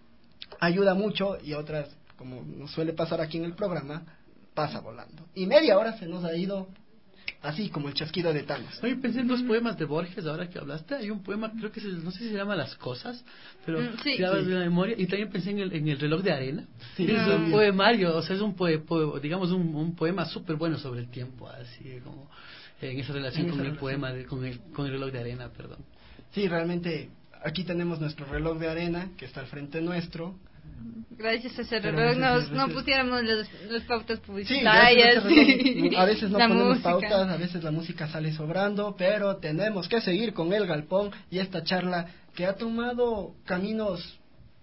ayuda mucho y otras, como nos suele pasar aquí en el programa, pasa volando. Y media hora se nos ha ido así, como el chasquido de Thanos. Oye, pensé en dos poemas de Borges, ahora que hablaste. Hay un poema, creo que se, no sé si se llama Las Cosas, pero mm, sí, te hablas sí. de la memoria. Y también pensé en el, en el Reloj de Arena. Sí, es ah, un bien. poemario, o sea, es un poe, poe, digamos un, un poema súper bueno sobre el tiempo, así como eh, en esa relación En con esa el relación. poema, de, con, el, con el Reloj de Arena, perdón. Sí, realmente aquí tenemos nuestro reloj de arena que está al frente nuestro. Gracias a ese Pero reloj a veces- nos, a veces- no pusiéramos los, las pautas Sí, publicitarias. gracias a ese reloj, a veces no la ponemos música. pautas, a veces la música sale sobrando, pero tenemos que seguir con el galpón y esta charla que ha tomado caminos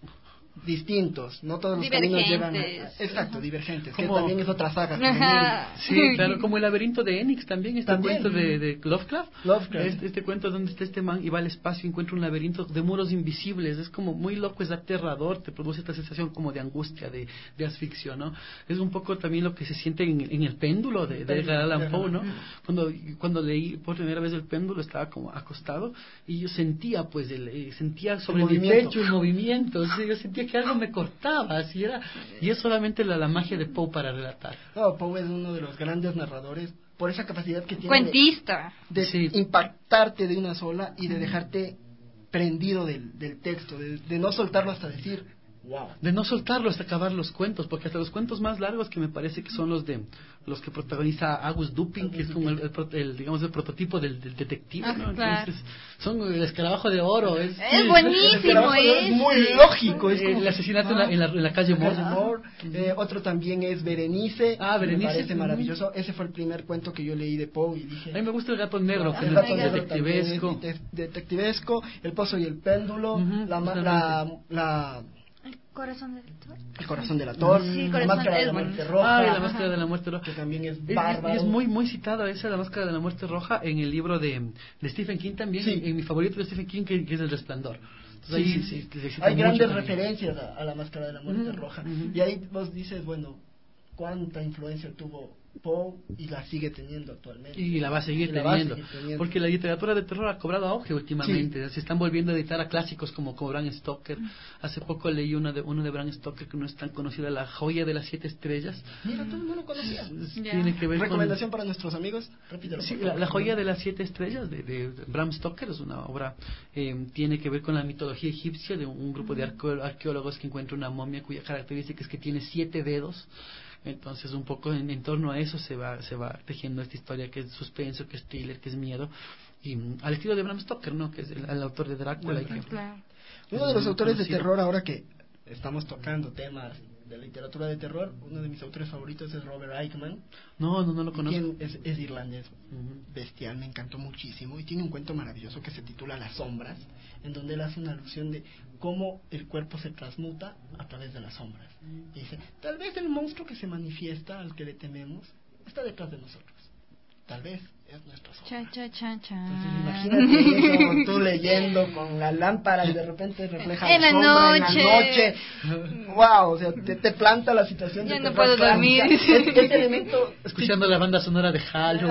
distintos, no todos los caminos llevan a, Divergentes. exacto, divergentes, Como- que también es otra saga. Ajá. Sí, claro, como el laberinto de Enix también, este También. cuento de, de Lovecraft. Lovecraft. Este, este cuento donde está este man y va al espacio y encuentra un laberinto de muros invisibles. Es como muy loco, es aterrador, te produce esta sensación como de angustia, de, de asfixia, ¿no? Es un poco también lo que se siente en, en el péndulo de, de Edgar Allan Poe, ¿no? Cuando, cuando leí por primera vez el péndulo estaba como acostado y yo sentía, pues, el, eh, sentía sobre El mi movimiento. pecho el movimiento, sí, yo sentía que algo me cortaba, así era. Y es solamente la, la magia de Poe para relatar. No, Poe es uno de los grandes narradores por esa capacidad que tiene de, Cuentista. de Sí. impactarte de una sola y de dejarte prendido del, del texto, de, de no soltarlo hasta decir, wow. De no soltarlo hasta acabar los cuentos, porque hasta los cuentos más largos que me parece que son los de los que protagoniza August Dupin, que es como el, el, pro- el, digamos el prototipo del, del detective, Ah, ¿no? claro. Entonces, son el escarabajo de oro, es, Es buenísimo, es es. muy lógico, es el, como asesinato en, la, en, la, en la calle Moore. Calle Moore. Eh, otro también es Berenice. Ah, Berenice. Me parece Ujú. maravilloso. Ese fue el primer cuento que yo leí de Poe y dije. A mí me gusta el gato negro, que El es gato negro detectivesco. también es de- detectivesco, El pozo y el péndulo, Ujú, la, ma- justamente. la, la- El corazón del lector. el corazón del actor, Sí, la corazón máscara de es la bueno. muerte roja, Ah, y la máscara de la muerte roja. que también es Es, es- bárbaro. es muy muy citada esa, la máscara de la muerte roja, en el libro de, de Stephen King también, Sí. en mi favorito de Stephen King, que, que es El Resplandor. Entonces, Sí, ahí sí, sí. se- se cita Hay mucho grandes también. referencias a, a la máscara de la muerte Ujú, roja. ujú. Y ahí vos dices, bueno, cuánta influencia tuvo Poe y la sigue teniendo actualmente. Y la va a seguir Y la va a teniendo, seguir teniendo. porque la literatura de terror ha cobrado auge últimamente. Se están volviendo a editar a clásicos como, como Bram Stoker. Hace poco leí uno de, uno de Bram Stoker que no es tan conocida, La joya de las siete estrellas. Mira, tú no lo conocías. Ya. Tiene que ver con... Recomendación para nuestros amigos, repítelo. Sí, por la, favor. la joya de las siete estrellas de, de Bram Stoker es una obra, eh, tiene que ver con la mitología egipcia de un, un grupo de arqueo- arqueólogos que encuentra una momia cuya característica es que tiene siete dedos. Entonces un poco en, en torno a eso se va se va tejiendo esta historia que es suspenso, que es thriller, que es miedo, y mm, al estilo de Bram Stoker, ¿no? Que es el, el autor de Drácula. Y que, Claro. Uno de los muy autores de conocido. terror, ahora que estamos tocando temas de literatura de terror, uno de mis autores favoritos es Robert Aickman. no, no, no lo conozco. Quien es, es irlandés, Ujú. bestial, me encantó muchísimo. Y tiene un cuento maravilloso que se titula Las sombras, en donde él hace una alusión de cómo el cuerpo se transmuta a través de las sombras. Y dice, tal vez el monstruo que se manifiesta, al que le tememos, está detrás de nosotros. tal vez es nuestro sol. Cha, cha, cha, cha. Entonces imagínate eso, tú leyendo con la lámpara y de repente refleja en la la sombra noche. en la noche. Wow, o sea, te, te planta la situación. Ya de no terror puedo clásica. dormir. Es- Ese elemento... Escuchando la banda sonora de Halloween.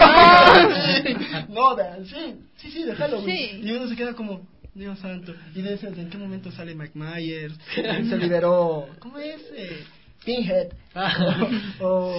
No, no, de- sí, sí, sí, de Halloween. Sí. Y uno se queda como, Dios santo. Y dices, ¿en qué momento sale Mike Myers? Se liberó, ¿cómo es? Eh, Pinhead. O, o-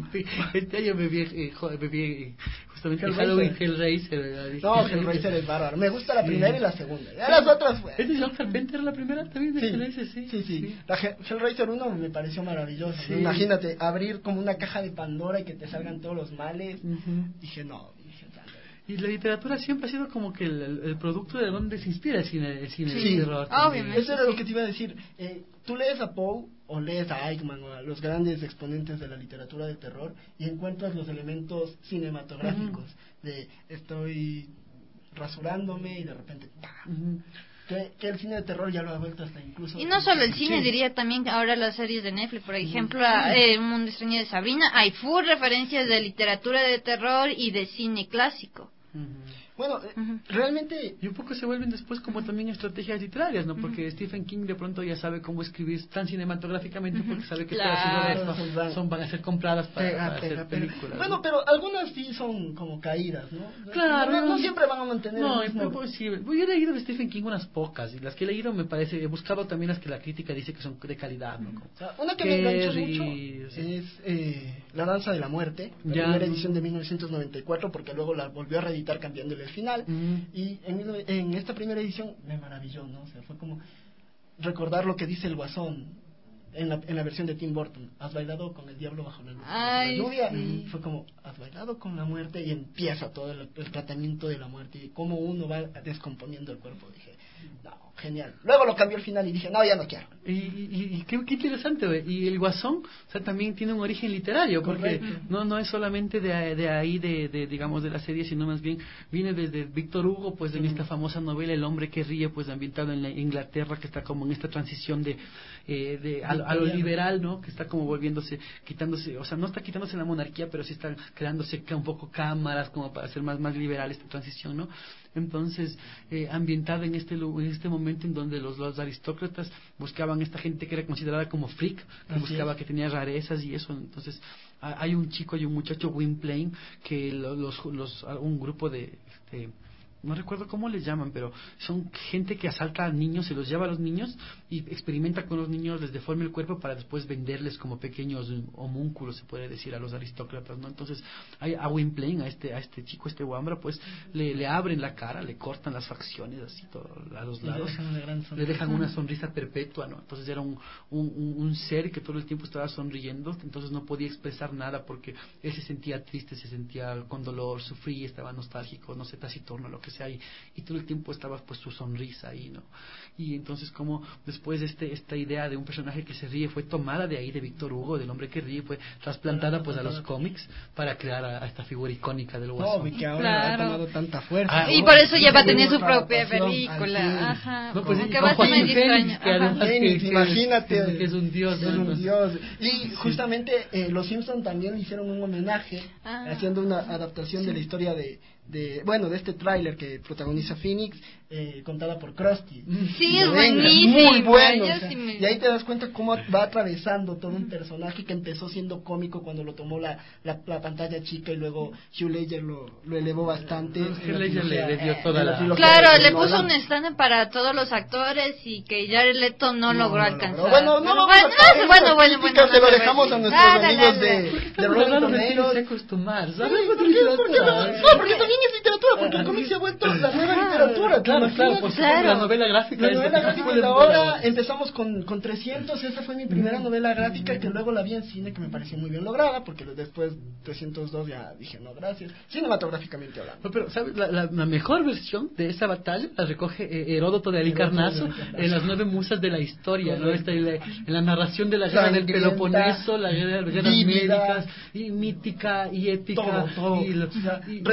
Este año me vi, eh, jo- me vi eh, justamente Hellraiser. Halloween Hellraiser. ¿verdad? No, Hellraiser es bárbaro. Me gusta la Sí. primera y la segunda. Ya las otras, pues. ¿Es de John Carpenter la primera también? De Sí, Hellraiser, sí. sí, sí. La Hell- Hellraiser uno me pareció maravillosa. Sí. Imagínate, abrir como una caja de Pandora y que te salgan todos los males. Ujú. Dije, no, dije, dale. Y la literatura siempre ha sido como que el, el- el producto de donde se inspira el cine, el cine Sí, de terror. también. obviamente. Eso era lo que te iba a decir. Eh, tú lees a Poe o lees a Eichmann o a los grandes exponentes de la literatura de terror y encuentras los elementos cinematográficos de estoy rasurándome y de repente ¡pam! Ujú. que, que el cine de terror ya lo ha vuelto hasta incluso... Y no solo el cine, Sí. diría también ahora las series de Netflix, por ejemplo, a- eh, Un Mundo Extraño de Sabrina, hay full referencias de literatura de terror y de cine clásico. Ujú. Bueno, eh, Ujú. realmente... Y un poco se vuelven después como también estrategias literarias, ¿no? Porque Stephen King de pronto ya sabe cómo escribir tan cinematográficamente porque sabe que Claro. todas sus obras Son- son, son- van a ser compradas para, Pega, para pega, hacer pega. películas. Bueno, ¿no? pero algunas sí son como caídas, ¿no? Claro, No, no, no yo- siempre van a mantener No, el mismo... pero sí, yo he leído de Stephen King unas pocas, y las que he leído me parece, he buscado también las que la crítica dice que son de calidad, ¿no? Como O sea, una que me enganchó Carrie, mucho o sea. es eh, La Danza de la Muerte, la Ya. primera edición de mil novecientos noventa y cuatro, porque luego la volvió a reeditar cambiándole el final. Ujú. Y en, mil nove- en esta primera edición me maravilló, ¿no? O sea, fue como recordar lo que dice el Guasón en la, en la versión de Tim Burton. Has bailado con el diablo bajo la luz, bajo Ay, la lluvia. sí. Fue como, has bailado con la muerte y empieza todo el, el tratamiento de la muerte y cómo uno va descomponiendo el cuerpo. Dije, no, genial. Luego lo cambió al final y dije, no, ya no quiero. Y, y, y qué, qué interesante, güey. Y el Guasón, o sea, también tiene un origen literario, porque Correcto. no no es solamente de, de ahí, de, de, digamos, de la serie, sino más bien viene desde Víctor Hugo, pues, en esta famosa novela El hombre que ríe, pues, ambientado en la Inglaterra, que está como en esta transición de, eh, de a, a lo liberal, ¿no? Que está como volviéndose, quitándose, o sea, no está quitándose la monarquía, pero sí está creándose ca- un poco cámaras como para hacer más, más liberal esta transición, ¿no? Entonces, eh, ambientado en este lu- en este momento en donde los, los aristócratas buscaban esta gente que era considerada como freak, que Así buscaba es. que tenía rarezas y eso. Entonces, ha- hay un chico y un muchacho, Gwynplaine, que lo- los, los, un grupo de... de no recuerdo cómo les llaman, pero son gente que asalta a niños, se los lleva a los niños y experimenta con los niños, les deforma el cuerpo para después venderles como pequeños homúnculos, se puede decir, a los aristócratas, ¿no? Entonces, hay a Gwynplaine, a este, a este chico, este Wambra, pues le, le abren la cara, le cortan las facciones así todo, a los Y le lados, dejan una gran le sonrisa. dejan una sonrisa perpetua, ¿no? Entonces era un, un, un, un ser que todo el tiempo estaba sonriendo, entonces no podía expresar nada porque él se sentía triste, se sentía con dolor, sufría, estaba nostálgico, no sé, taciturno, lo que sea, y, y todo el tiempo estaba pues su sonrisa ahí, ¿no? Y entonces como después este esta idea de un personaje que se ríe fue tomada de ahí, de Víctor Hugo, del hombre que ríe, fue trasplantada pues a los cómics para crear a, a esta figura icónica del Guasón. No, y que ahora Claro. ha tomado tanta fuerza. Ah, Y ¿no? por eso ya va a Tiene tener su otra propia adaptación película. al cine. Ajá. No, pues, Aunque y va a con ser medio Joaquín Phoenix, extraño. que Ajá. además que- Phoenix, que- imagínate. que- que es un dios, Es ¿no? un Entonces- dios. Y justamente eh, los Simpsons también le hicieron un homenaje Ah. haciendo una adaptación de la historia de, de bueno, de este tráiler que protagoniza Phoenix, eh, contada por Krusty. Sí, De es Venga, buenísimo. Muy bueno. Yo o sea, sí me- Y ahí te das cuenta cómo va atravesando todo un personaje que empezó siendo cómico cuando lo tomó la, la, la pantalla chica y luego Hugh Ledger lo, lo elevó bastante. No, en Hugh la Ledger le- trilogía- le dio en toda la la- trilogía Claro, de le Nolan. puso un estándar para todos los actores y que Jared Leto no, No, logró no alcanzar. logró. Bueno, no Pero vamos bueno, a no, caer en bueno, esas bueno, críticas, bueno, se lo no, dejamos no, a no, nuestros la, la, amigos la, de, la. de Estamos Rolling hablando de Tomatoes. cine seco tomar, ¿sabes? ¿Por qué? ¿Por qué no? No, porque también es literatura, porque el cómic se ha vuelto la nueva literatura. ¿te Claro, imaginas? claro, por supuesto, Claro. la novela gráfica La es novela lo que gráfica fue de la ahora, novela. empezamos con, con trescientos, esa fue mi primera novela gráfica que luego la vi en cine, que me pareció muy bien lograda, porque después trescientos dos ya dije, no, gracias, cinematográficamente hablando. No, pero, ¿sabes? La, la, la mejor versión de esa batalla la recoge eh, Heródoto de Halicarnaso Heródoto de Halicarnaso. en las nueve musas de la historia, ¿no? Correcto. Esta, en, la, en la narración de la guerra del Sangrienta, Peloponeso, la guerra de las guerras vívida, médicas, y mítica y épica. Todo, todo. Y, lo- O sea, y- y- retoma la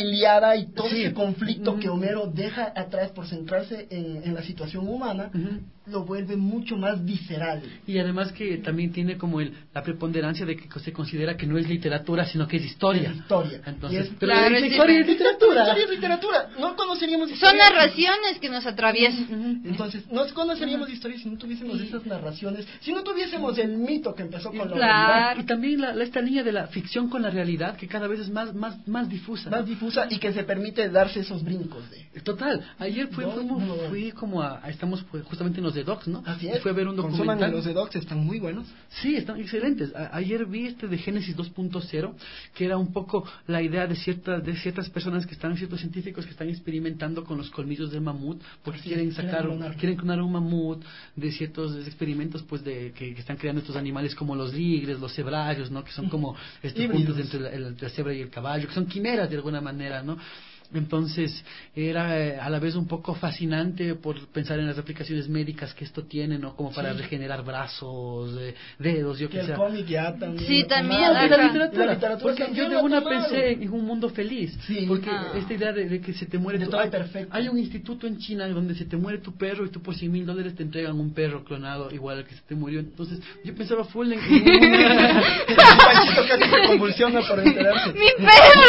Ilíada y todo Sí. ese conflicto Uh-huh. que Homero deja atrás por centrarse en, en la situación humana, Uh-huh. lo vuelve mucho más visceral. Y además que también tiene como el, la preponderancia de que se considera que no es literatura, sino que es historia. Es historia. Entonces, Y es- pero Claro, es es historia y es literatura. Historia es literatura. No conoceríamos Son historia. narraciones que nos atraviesan. Entonces, no conoceríamos historia si no tuviésemos esas narraciones, si no tuviésemos el mito que empezó con la Claro. realidad Y también la, la- esta línea de la ficción con la realidad que cada vez es más más más difusa. más difusa y que se permite darse esos brincos de... Total, ayer fui, No, fuimos- no, no. fui como a, a- estamos pues, justamente en los de Docs, ¿no? Así Y es. fui a ver un Consuman documental. los de Docs, están muy buenos. Sí, están excelentes. A- ayer vi este de Génesis dos punto cero, que era un poco la idea de ciertas de ciertas personas que están, ciertos científicos que están experimentando con los colmillos del mamut, porque Así quieren es, sacar, quieren clonar. quieren clonar un mamut, de ciertos experimentos pues de que, que están creando estos animales como los ligres, los cebrallos, ¿no? Que son como estos Híbridos. puntos entre la, el- entre la cebra y el caballo, que son quimeras de alguna manera, ¿no? Entonces era eh, a la vez un poco fascinante por pensar en las aplicaciones médicas que esto tiene, ¿no? Como para Sí. regenerar brazos, eh, dedos, yo Que que el sé. cómic ya también... Sí, lo también, tomaron. Y la Ajá. literatura, La literatura porque también yo de lo una tomaron. pensé en un mundo feliz, Sí. porque Ah. esta idea de, de que se te muere De tu, todo hay, perfecto. hay un instituto en China donde se te muere tu perro y tú por cien mil dólares te entregan un perro clonado igual al que se te murió. Entonces yo pensaba full en, en un- Panchito casi se convulsiona por enterarse. ¡Mi perro!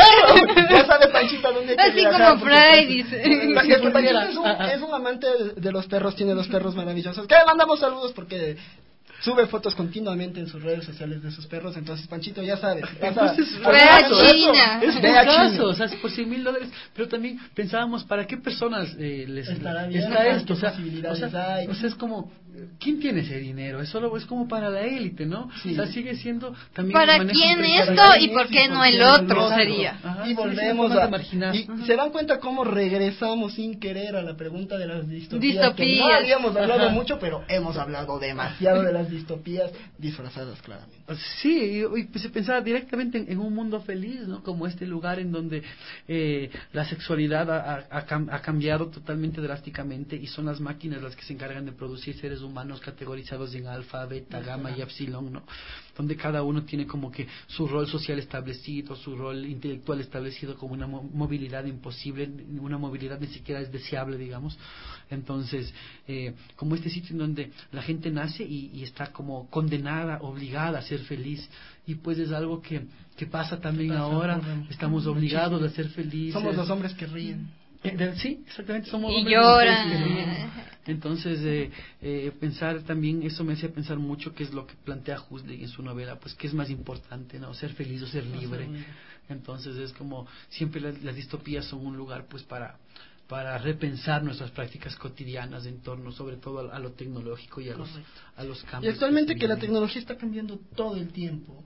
Dice. Ya sabe Panchita dónde hay que Así viajar, como porque- Fry dice. Es que Panchito Cualquiera. es un, Ah, ah. es un amante de, de los perros, tiene dos perros maravillosos. Que le mandamos saludos porque sube fotos continuamente en sus redes sociales de sus perros. Entonces, Panchito, ya sabes. si pasa- Entonces, por Ve a caso, eso, China. es ve a por China. caso, o sea, por cien mil dólares, pero también pensábamos para qué personas eh, les Estará bien, está ¿qué esto, o sea, o posibilidades sea, hay? o sea, es como, ¿quién tiene ese dinero? Es solo es como para la élite, ¿no? Sí. O sea, sigue siendo también ¿Para un manejo quién empresarial. esto Para y quién por es qué y no por el qué no el otro otro? sería? Ajá, Y sí, volvemos sí, formas a... de marginar. Y Ajá. se dan cuenta cómo regresamos sin querer a la pregunta de las distopías. Que Distopías. no habíamos hablado Ajá. mucho, pero hemos hablado demasiado de las distopías disfrazadas, claramente. Sí, y, y, pues, se pensaba directamente en, en un mundo feliz, ¿no? Como este lugar en donde eh, la sexualidad ha, ha- ha cam- ha cambiado totalmente drásticamente y son las máquinas las que se encargan de producir seres humanos categorizados en alfa, beta, gamma y epsilon, ¿no? Donde cada uno tiene como que su rol social establecido, su rol intelectual establecido, como una mo- movilidad imposible, una movilidad ni siquiera es deseable, digamos. Entonces, eh, como este sitio en donde la gente nace y, y está como condenada, obligada a ser feliz, y pues es algo que, que pasa también Pasa, ahora, ocurre. estamos obligados a ser felices. Somos los hombres que ríen. Eh, de- sí, exactamente, somos Y hombres lloran. mujeres que ríen. Entonces, eh, eh, pensar también, eso me hacía pensar mucho qué es lo que plantea Huxley en su novela, pues qué es más importante, ¿no? Ser feliz o ser libre. Entonces es como, siempre las, las distopías son un lugar pues para para repensar nuestras prácticas cotidianas en torno sobre todo a, a lo tecnológico y a los, a los Y cambios. actualmente se que la vienen. tecnología está cambiando todo el tiempo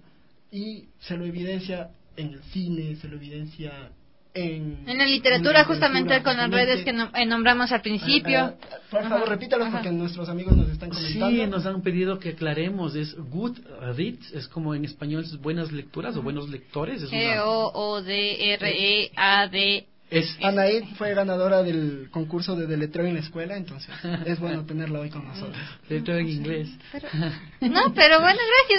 y se lo evidencia en el cine, se lo evidencia en... En la literatura, en la justamente literatura, con las redes justamente. que no- eh, nombramos al principio. Ah, ah, por favor, Ajá, repítalos ajá. porque nuestros amigos nos están comentando. Sí, nos han pedido que aclaremos, es good reads, es como en español es buenas lecturas o buenos lectores. Es G una, O O D R E A D. es, Anaid fue ganadora del concurso de deletreo en la escuela, entonces es bueno tenerla hoy con nosotros. letreo en inglés. Pero- no, pero bueno,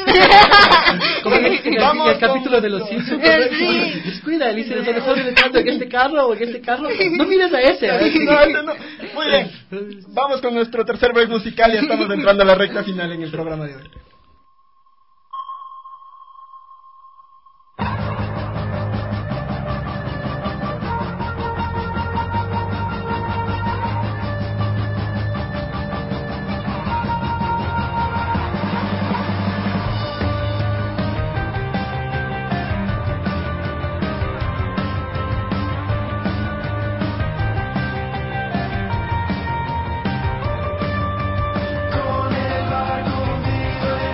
gracias. Como en el, en el- Vamos en el capítulo con- de los Simpsons. Sí. Descuida, Alicia, nos estás entrando en este carro o en este carro. No mires a ese. a ver. No, ese no. Muy bien, vamos con nuestro tercer break musical y estamos entrando a la recta final en el programa de hoy. Con el barco hundido en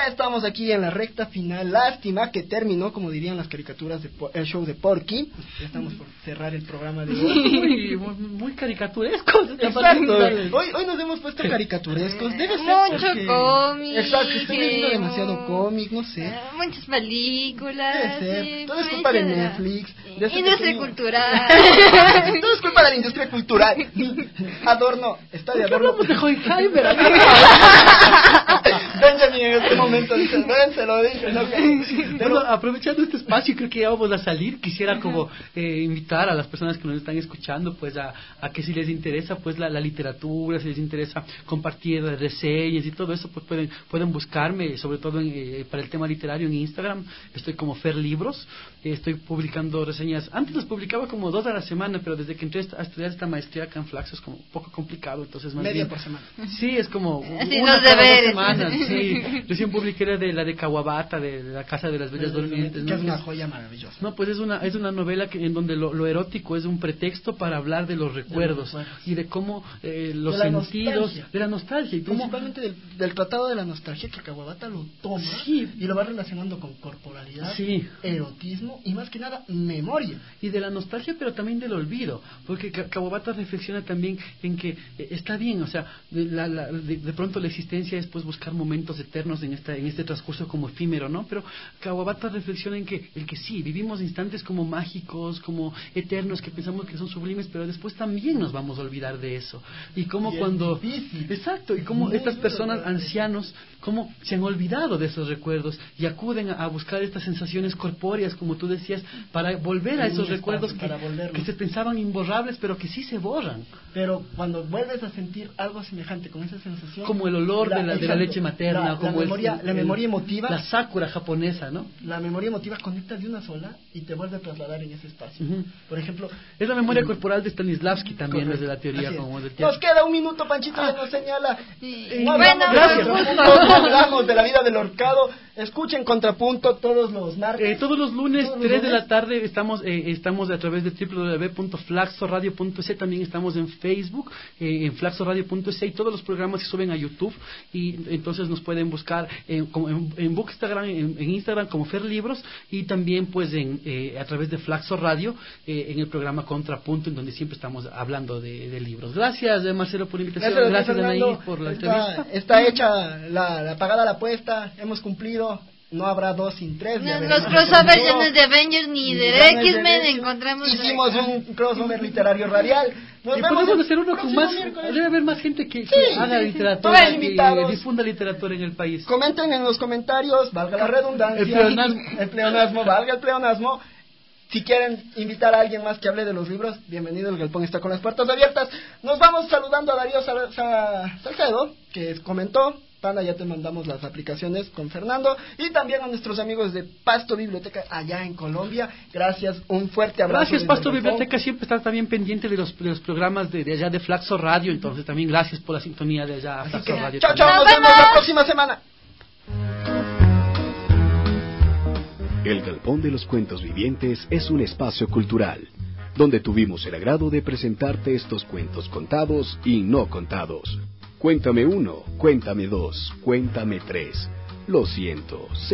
Ya estamos aquí en la recta final. Lástima que terminó, como dirían las caricaturas, de po- el show de Porky. Ya estamos por cerrar el programa de hoy. Muy, muy, muy caricaturescos. Exacto. Hoy, hoy nos hemos puesto caricaturescos. Debe ser Mucho porque- cómic. Exacto, estoy leyendo demasiado cómic, no sé. Eh, Muchas películas. Debe ser. sí, Todo es culpa de mucha- Netflix. de ese Industria pequeño- cultural. Todo es culpa de la industria cultural. Adorno, está de ¿Por qué adorno. hablamos de Hohenheimer? Benjamin en este momento dice, ven, se lo dije. ¿no? Pero Pero aprovechando este espacio, creo que ya vamos a salir. Quisiera como eh, invitar a las personas que nos están escuchando, pues a, a que si les interesa, pues la, la literatura, si les interesa compartir reseñas y todo eso, pues pueden pueden buscarme, sobre todo en, eh, para el tema literario en Instagram. Estoy como Fer Libros. Eh, estoy publicando reseñas. Antes las publicaba como dos a la semana, pero desde que entré a estudiar esta maestría acá en Flaxo es como un poco complicado, entonces más media bien, por semana. sí, es como Sí, una los cada dos deberes. semanas. Sí, recién publiqué la de la de Kawabata, de, de la Casa de las Bellas Durmientes. Que ¿no? es una joya maravillosa. No, pues es una es una novela que, en donde lo, lo erótico es un pretexto para hablar de los recuerdos, De los recuerdos. y de cómo eh, los De la sentidos, nostalgia. de la nostalgia y cómo Principalmente del, del tratado de la nostalgia, que Kawabata lo toma Sí. y lo va relacionando con corporalidad, Sí. erotismo y más que nada memoria. y de la nostalgia, pero también del olvido, porque Ka- Kawabata reflexiona también en que eh, está bien, o sea, de, la, la- de, de pronto la existencia es pues buscar momentos eternos en esta en este transcurso como efímero, ¿no? Pero Kawabata reflexiona en que el que sí vivimos instantes como mágicos, como eternos, que pensamos que son sublimes, pero después también nos vamos a olvidar de eso. Y como Y es cuando difícil. exacto, y como Muy estas duro, personas ¿verdad? ancianos como se han olvidado de esos recuerdos y acuden a, a buscar estas sensaciones corpóreas, como tú decías, para volver a En un esos espacio, recuerdos que, para volvernos. que se pensaban imborrables, pero que sí se borran. Pero cuando vuelves a sentir algo semejante con esa sensación, Como el olor de, la, de la exacto, leche materna, la, como la el- memoria, el- la el- memoria emotiva, la sakura japonesa, ¿no? la memoria emotiva conecta de una sola y te vuelve a trasladar en ese espacio. Ujú. Por ejemplo, Es la memoria mm, corporal de Stanislavski también, correcto. desde la teoría Así es. como del Nos teatro. queda un minuto, Panchito ya nos señala. Sí. No Bueno, hablamos de gracias. Contrapunto, no hablamos de la vida del horcado. Escuchen Contrapunto todos los martes. Eh, todos los lunes, Todos los tres de lunes. la tarde, estamos eh, estamos a través de doble u doble u doble u punto flaxoradio punto es, también estamos en Facebook, eh, en flaxoradio punto es, y todos los programas se suben a YouTube, y entonces nos pueden buscar en, como en, en Bookstagram, en, en Instagram como Fer Libros, y también pues en eh, a través de Flaxo Radio, eh, en el programa Contrapunto, en donde siempre estamos hablando de, de libros. Gracias, eh, Marcelo, por la invitación. Gracias, Gracias, Fernando. Anaí, por la está, entrevista. está hecha la, la pagada la apuesta, hemos cumplido. No habrá dos sin tres. ya No, veremos los en crossovers el ya no futuro. es de Avengers ni Ni de ya no es de X-Men, X-Men. encontramos... Hicimos un crossover literario radial. Nos Y vemos podemos el hacer uno con próximo más. miércoles. Debe haber más gente que, que Sí, haga sí, sí. literatura, Todos que invitados. difunda literatura en el país. Comenten en los comentarios, valga la redundancia. El pleonasmo. El pleonasmo, valga el pleonasmo. Si quieren invitar a alguien más que hable de los libros, bienvenido, el Galpón está con las puertas abiertas. Nos vamos saludando a Darío Sa- Sa- Salcedo, que comentó. Pana, ya te mandamos las aplicaciones con Fernando. Y también a nuestros amigos de Pasto Biblioteca allá en Colombia. Gracias, un fuerte abrazo. Gracias, desde Pasto el Galpón. Biblioteca, siempre está también pendiente de los, de los programas de, de allá de Flaxo Radio, entonces también gracias por la sintonía de allá a Así Flaxo que, Radio. chao, también. chao, nos vemos la próxima semana. El Galpón de los Cuentos Vivientes es un espacio cultural, donde tuvimos el agrado de presentarte estos cuentos contados y no contados. Cuéntame uno, cuéntame dos, cuéntame tres. Lo siento,